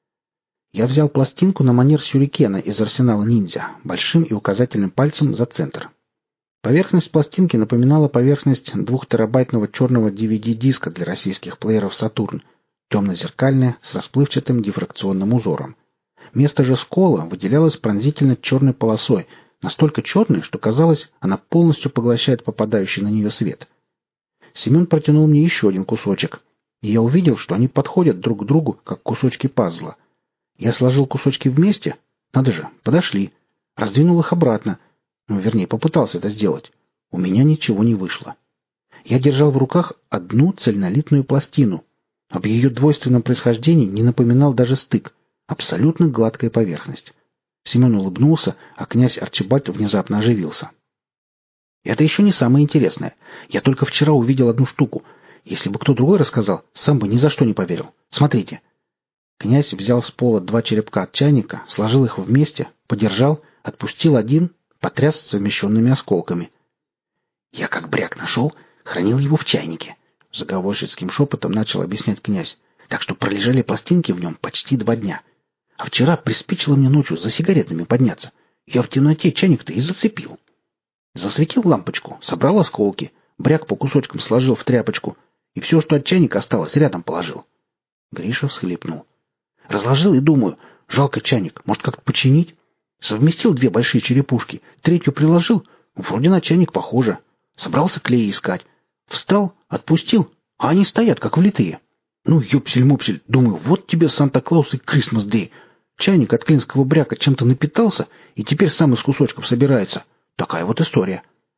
S1: Я взял пластинку на манер сюрикена из арсенала ниндзя, большим и указательным пальцем за центр. Поверхность пластинки напоминала поверхность 2-терабайтного черного DVD-диска для российских плееров «Сатурн», темно-зеркальная, с расплывчатым дифракционным узором. Место же скола выделялось пронзительно черной полосой, настолько черной, что казалось, она полностью поглощает попадающий на нее свет. Семен протянул мне еще один кусочек, и я увидел, что они подходят друг к другу, как кусочки пазла. Я сложил кусочки вместе, надо же, подошли, раздвинул их обратно, вернее, попытался это сделать. У меня ничего не вышло. Я держал в руках одну цельнолитную пластину. Об ее двойственном происхождении не напоминал даже стык. Абсолютно гладкая поверхность. Семен улыбнулся, а князь Арчибальд внезапно оживился. Это еще не самое интересное. Я только вчера увидел одну штуку. Если бы кто другой рассказал, сам бы ни за что не поверил. Смотрите. Князь взял с пола 2 черепка от чайника, сложил их вместе, подержал, отпустил один, потряс совмещенными осколками. Я как бряк нашел, хранил его в чайнике. Заговорщицким шепотом начал объяснять князь. Так что пролежали пластинки в нем почти 2 дня. А вчера приспичило мне ночью за сигаретами подняться. Я в темноте чайник-то и зацепил. Засветил лампочку, собрал осколки, бряк по кусочкам сложил в тряпочку и все, что от чайника осталось, рядом положил. Гриша всхлипнул. Разложил и думаю, жалко чайник, может как-то починить? Совместил 2 большие черепушки, 3-ю приложил, вроде на чайник похоже. Собрался клей искать. Встал, отпустил, а они стоят, как влитые. Ну, ёпсель-мопсель, думаю, вот тебе Санта-Клаус и Крисмас Дэй. Чайник от клинского бряка чем-то напитался, и теперь сам из кусочков собирается. Такая вот история.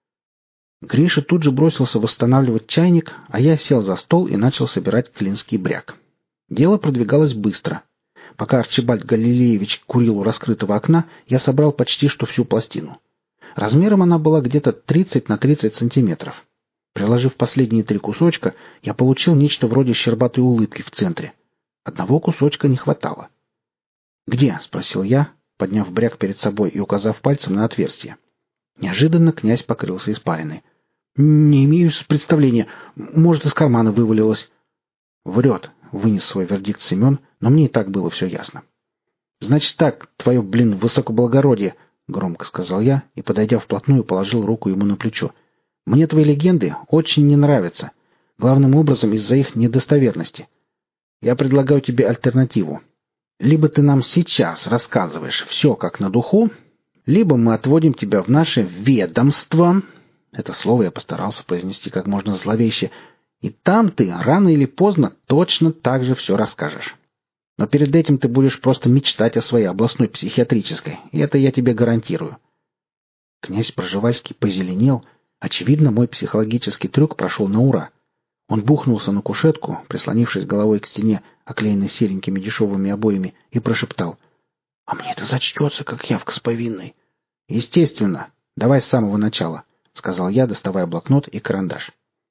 S1: Гриша тут же бросился восстанавливать чайник, а я сел за стол и начал собирать клинский бряк. Дело продвигалось быстро. Пока Арчибальд Галилеевич курил у раскрытого окна, я собрал почти что всю пластину. Размером она была где-то 30 на 30 сантиметров. Приложив последние 3 кусочка, я получил нечто вроде щербатой улыбки в центре. Одного кусочка не хватало. «Где?» — спросил я, подняв бряк перед собой и указав пальцем на отверстие. Неожиданно князь покрылся испариной. «Не имею представления. Может, из кармана вывалилось». «Врет», — вынес свой вердикт Семен, но мне и так было все ясно. «Значит так, твое, высокоблагородие», — громко сказал я и, подойдя вплотную, положил руку ему на плечо. «Мне твои легенды очень не нравятся. Главным образом из-за их недостоверности. Я предлагаю тебе альтернативу. Либо ты нам сейчас рассказываешь все как на духу, либо мы отводим тебя в наше ведомство». Это слово я постарался произнести как можно зловеще. «И там ты рано или поздно точно так же все расскажешь. Но перед этим ты будешь просто мечтать о своей областной психиатрической, и это я тебе гарантирую». Князь Пржевальский позеленел. Очевидно, мой психологический трюк прошел на ура. Он бухнулся на кушетку, прислонившись головой к стене, оклеенной серенькими дешевыми обоями, и прошептал: «А мне это зачтется, как явка с повинной». «Естественно. Давай с самого начала», — сказал я, доставая блокнот и карандаш.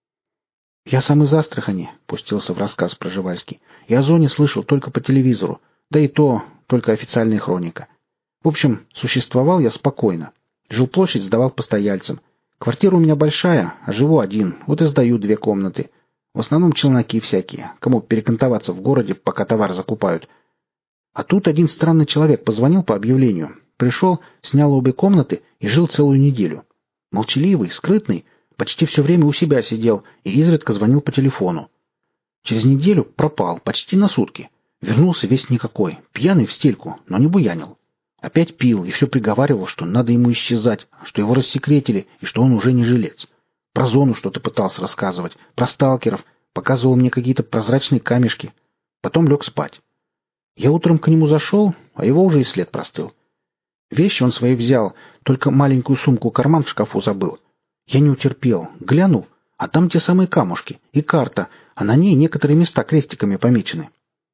S1: «Я сам из Астрахани», — пустился в рассказ Пржевальский. «И о зоне слышал только по телевизору, да и то только официальная хроника. В общем, существовал я спокойно. Жилплощадь сдавал постояльцам. Квартира у меня большая, а живу один, вот и сдаю 2 комнаты. В основном челноки всякие, кому перекантоваться в городе, пока товар закупают. А тут один странный человек позвонил по объявлению. Пришел, снял обе комнаты и жил целую неделю. Молчаливый, скрытный, почти все время у себя сидел и изредка звонил по телефону. Через неделю пропал, почти на сутки. Вернулся весь никакой, пьяный в стельку, но не буянил. Опять пил и все приговаривал, что надо ему исчезать, что его рассекретили и что он уже не жилец. Про зону что-то пытался рассказывать, про сталкеров, показывал мне какие-то прозрачные камешки. Потом лег спать. Я утром к нему зашел, а его уже и след простыл. Вещи он свои взял, только маленькую сумку-карман в шкафу забыл. Я не утерпел, глянул, а там те самые камушки и карта, а на ней некоторые места крестиками помечены.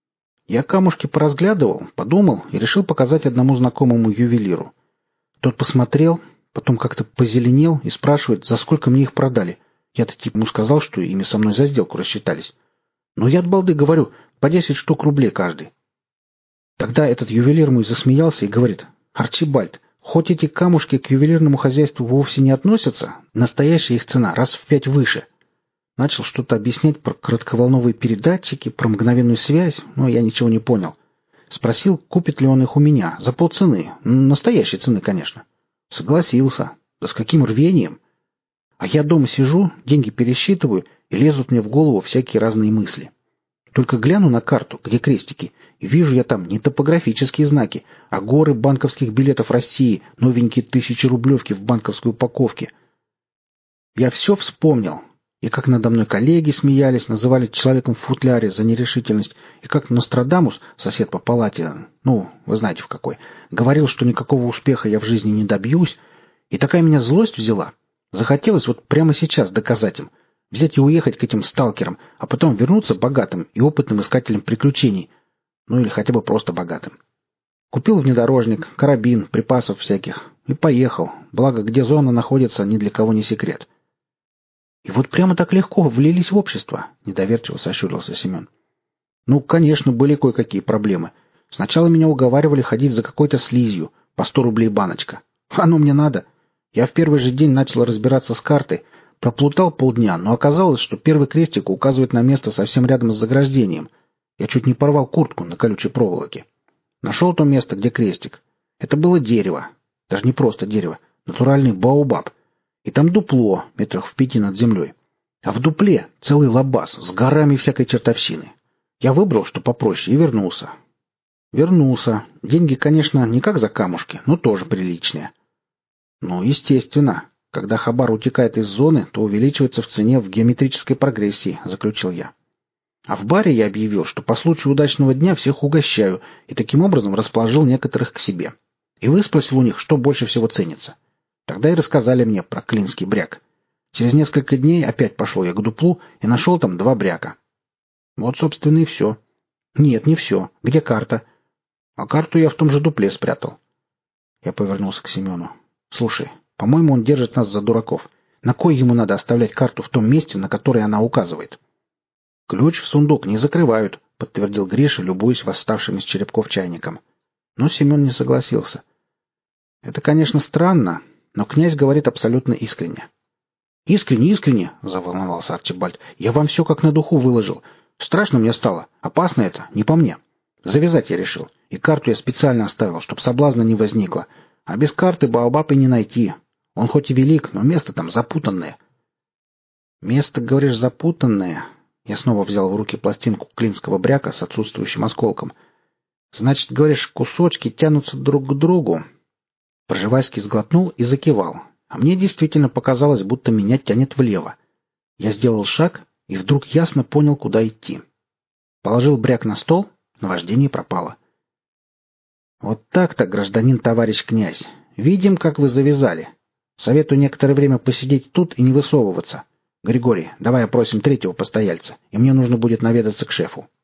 S1: Я камушки поразглядывал, подумал и решил показать одному знакомому ювелиру. Тот посмотрел, потом как-то позеленел и спрашивает, за сколько мне их продали. Я-то типа ему сказал, что ими со мной за сделку рассчитались. Но я от балды говорю, по 10 штук рублей каждый. Тогда этот ювелир мой засмеялся и говорит: «Арчибальд, хоть эти камушки к ювелирному хозяйству вовсе не относятся, настоящая их цена раз в 5 выше». Начал что-то объяснять про коротковолновые передатчики, про мгновенную связь, но я ничего не понял. Спросил, купит ли он их у меня, за полцены, настоящей цены, конечно. Согласился. Да с каким рвением! А я дома сижу, деньги пересчитываю, и лезут мне в голову всякие разные мысли. Только гляну на карту, где крестики, и вижу я там не топографические знаки, а горы банковских билетов России, новенькие 1000-рублевки в банковской упаковке. Я все вспомнил. И как надо мной коллеги смеялись, называли человеком в футляре за нерешительность, и как Нострадамус, сосед по палате, вы знаете в какой, говорил, что никакого успеха я в жизни не добьюсь, и такая меня злость взяла. Захотелось вот прямо сейчас доказать им, взять и уехать к этим сталкерам, а потом вернуться богатым и опытным искателем приключений, или хотя бы просто богатым. Купил внедорожник, карабин, припасов всяких, и поехал, благо где зона находится, ни для кого не секрет. И вот прямо так легко влились в общество, недоверчиво сощурился Семен. Конечно, были кое-какие проблемы. Сначала меня уговаривали ходить за какой-то слизью, по 100 рублей баночка. Оно мне надо. Я в первый же день начал разбираться с картой, проплутал полдня, но оказалось, что первый крестик указывает на место совсем рядом с заграждением. Я чуть не порвал куртку на колючей проволоке. Нашел то место, где крестик. Это было дерево. Даже не просто дерево, натуральный баобаб. И там дупло, метрах в 5 над землей. А в дупле целый лабаз с горами всякой чертовщины. Я выбрал, что попроще, и вернулся. Деньги, конечно, не как за камушки, но тоже приличные. Естественно. Когда хабар утекает из зоны, то увеличивается в цене в геометрической прогрессии, заключил я. А в баре я объявил, что по случаю удачного дня всех угощаю, и таким образом расположил некоторых к себе. И выспросил у них, что больше всего ценится. Тогда и рассказали мне про клинский бряк. Через несколько дней опять пошел я к дуплу и нашел там 2 бряка. Вот, собственно, и все. Нет, не все. Где карта? А карту я в том же дупле спрятал. Я повернулся к Семену. Слушай, по-моему, он держит нас за дураков. На кой ему надо оставлять карту в том месте, на которое она указывает? Ключ в сундук не закрывают, подтвердил Гриша, любуясь восставшим из черепков чайником. Но Семен не согласился. Это, конечно, странно, но князь говорит абсолютно искренне. «Искренне, — заволновался Арчибальд, — я вам все как на духу выложил. Страшно мне стало. Опасно это, не по мне. Завязать я решил. И карту я специально оставил, чтобы соблазна не возникло. А без карты баобаб и не найти. Он хоть и велик, но место там запутанное». «Место, говоришь, запутанное?» Я снова взял в руки пластинку клинского бряка с отсутствующим осколком. «Значит, говоришь, кусочки тянутся друг к другу?» Пржевальский сглотнул и закивал. А мне действительно показалось, будто меня тянет влево. Я сделал шаг и вдруг ясно понял, куда идти. Положил бряк на стол, наваждение пропало. «Вот так-то, гражданин-товарищ князь. Видим, как вы завязали. Советую некоторое время посидеть тут и не высовываться. Григорий, давай опросим 3-го постояльца, и мне нужно будет наведаться к шефу».